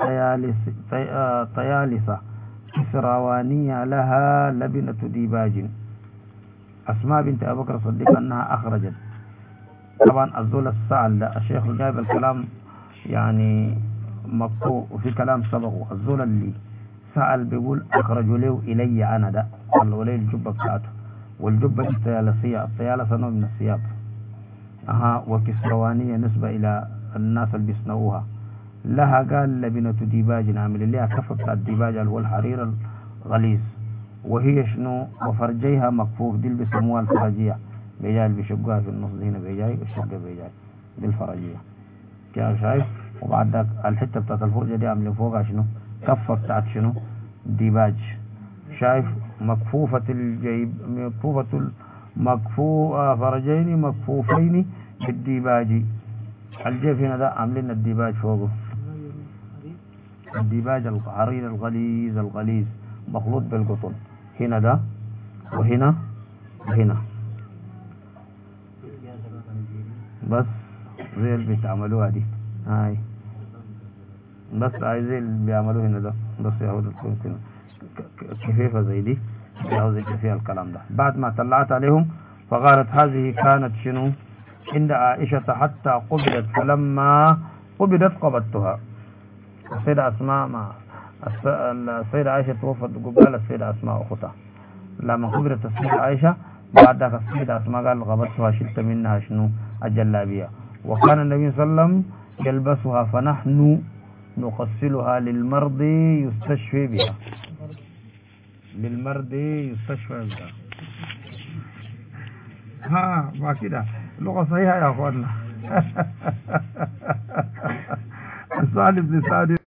طيالسة كسروانية لها لبنة ديباج. أسماء بنت أبي بكر صديق أنها أخرجت. طبعا الزول السعل ده الشيخ جايب الكلام يعني مقطوع وفي كلام سبقه. الزول اللي سأل بيقول أخرجوا له إلي أنا ده قالوا لي الجبة بتاعته والجبة دي الطيالسية. الطيالسة نوع من الثياب وكسروانية نسبة إلى الناس اللي بيصنعوها. لها قال لبنة ديباج عامل لها كفة بتاع الديباج اللي هو الحرير الغليظ وهي شنو وفرجيها مكفوف، دي اللي بيسموها الفرجية، بيجاي اللي بيشقها في النص هنا بيجاي والشقة بيجاي، دي الفرجية كيف شايف. وبعد ذاك الحتة بتاعت الفرجة دي عاملين فوقها شنو كفة بتاعت شنو ديباج، شايف مكفوفة الجيب، مكفوفة فرجين مكفوفين بالديباج. الجيب هنا ده عاملين الديباج فوقه، الديباج الحرير الغليظ مخلوط بالقطن، هنا ده وهنا وهنا، بس زي اللي بيتعملوها دي هاي، بس زي اللي بيعملوه هنا ده، بس ياخد الكونتين كفيفة زي دي ياخد فيها الكلام ده. بعد ما طلعت عليهم فقالت هذه كانت شنو عند عائشة حتى قبلت، فلما قبلت قبضتها. السيدة أسماء مع السيدة عائشة توفت قبل السيدة أسماء أختها، لما قبلت السيدة عائشة بعد ذلك السيدة أسماء قال قبضتها شلت منها شنو الجلابية. وكان النبي صلى الله عليه وسلم يلبسها فنحن نغسلها للمرضى يستشفي بها، للمرضى يستشفى بها. ها ما كده لغة صحيحة يا أخوانا. السؤال ابن سعد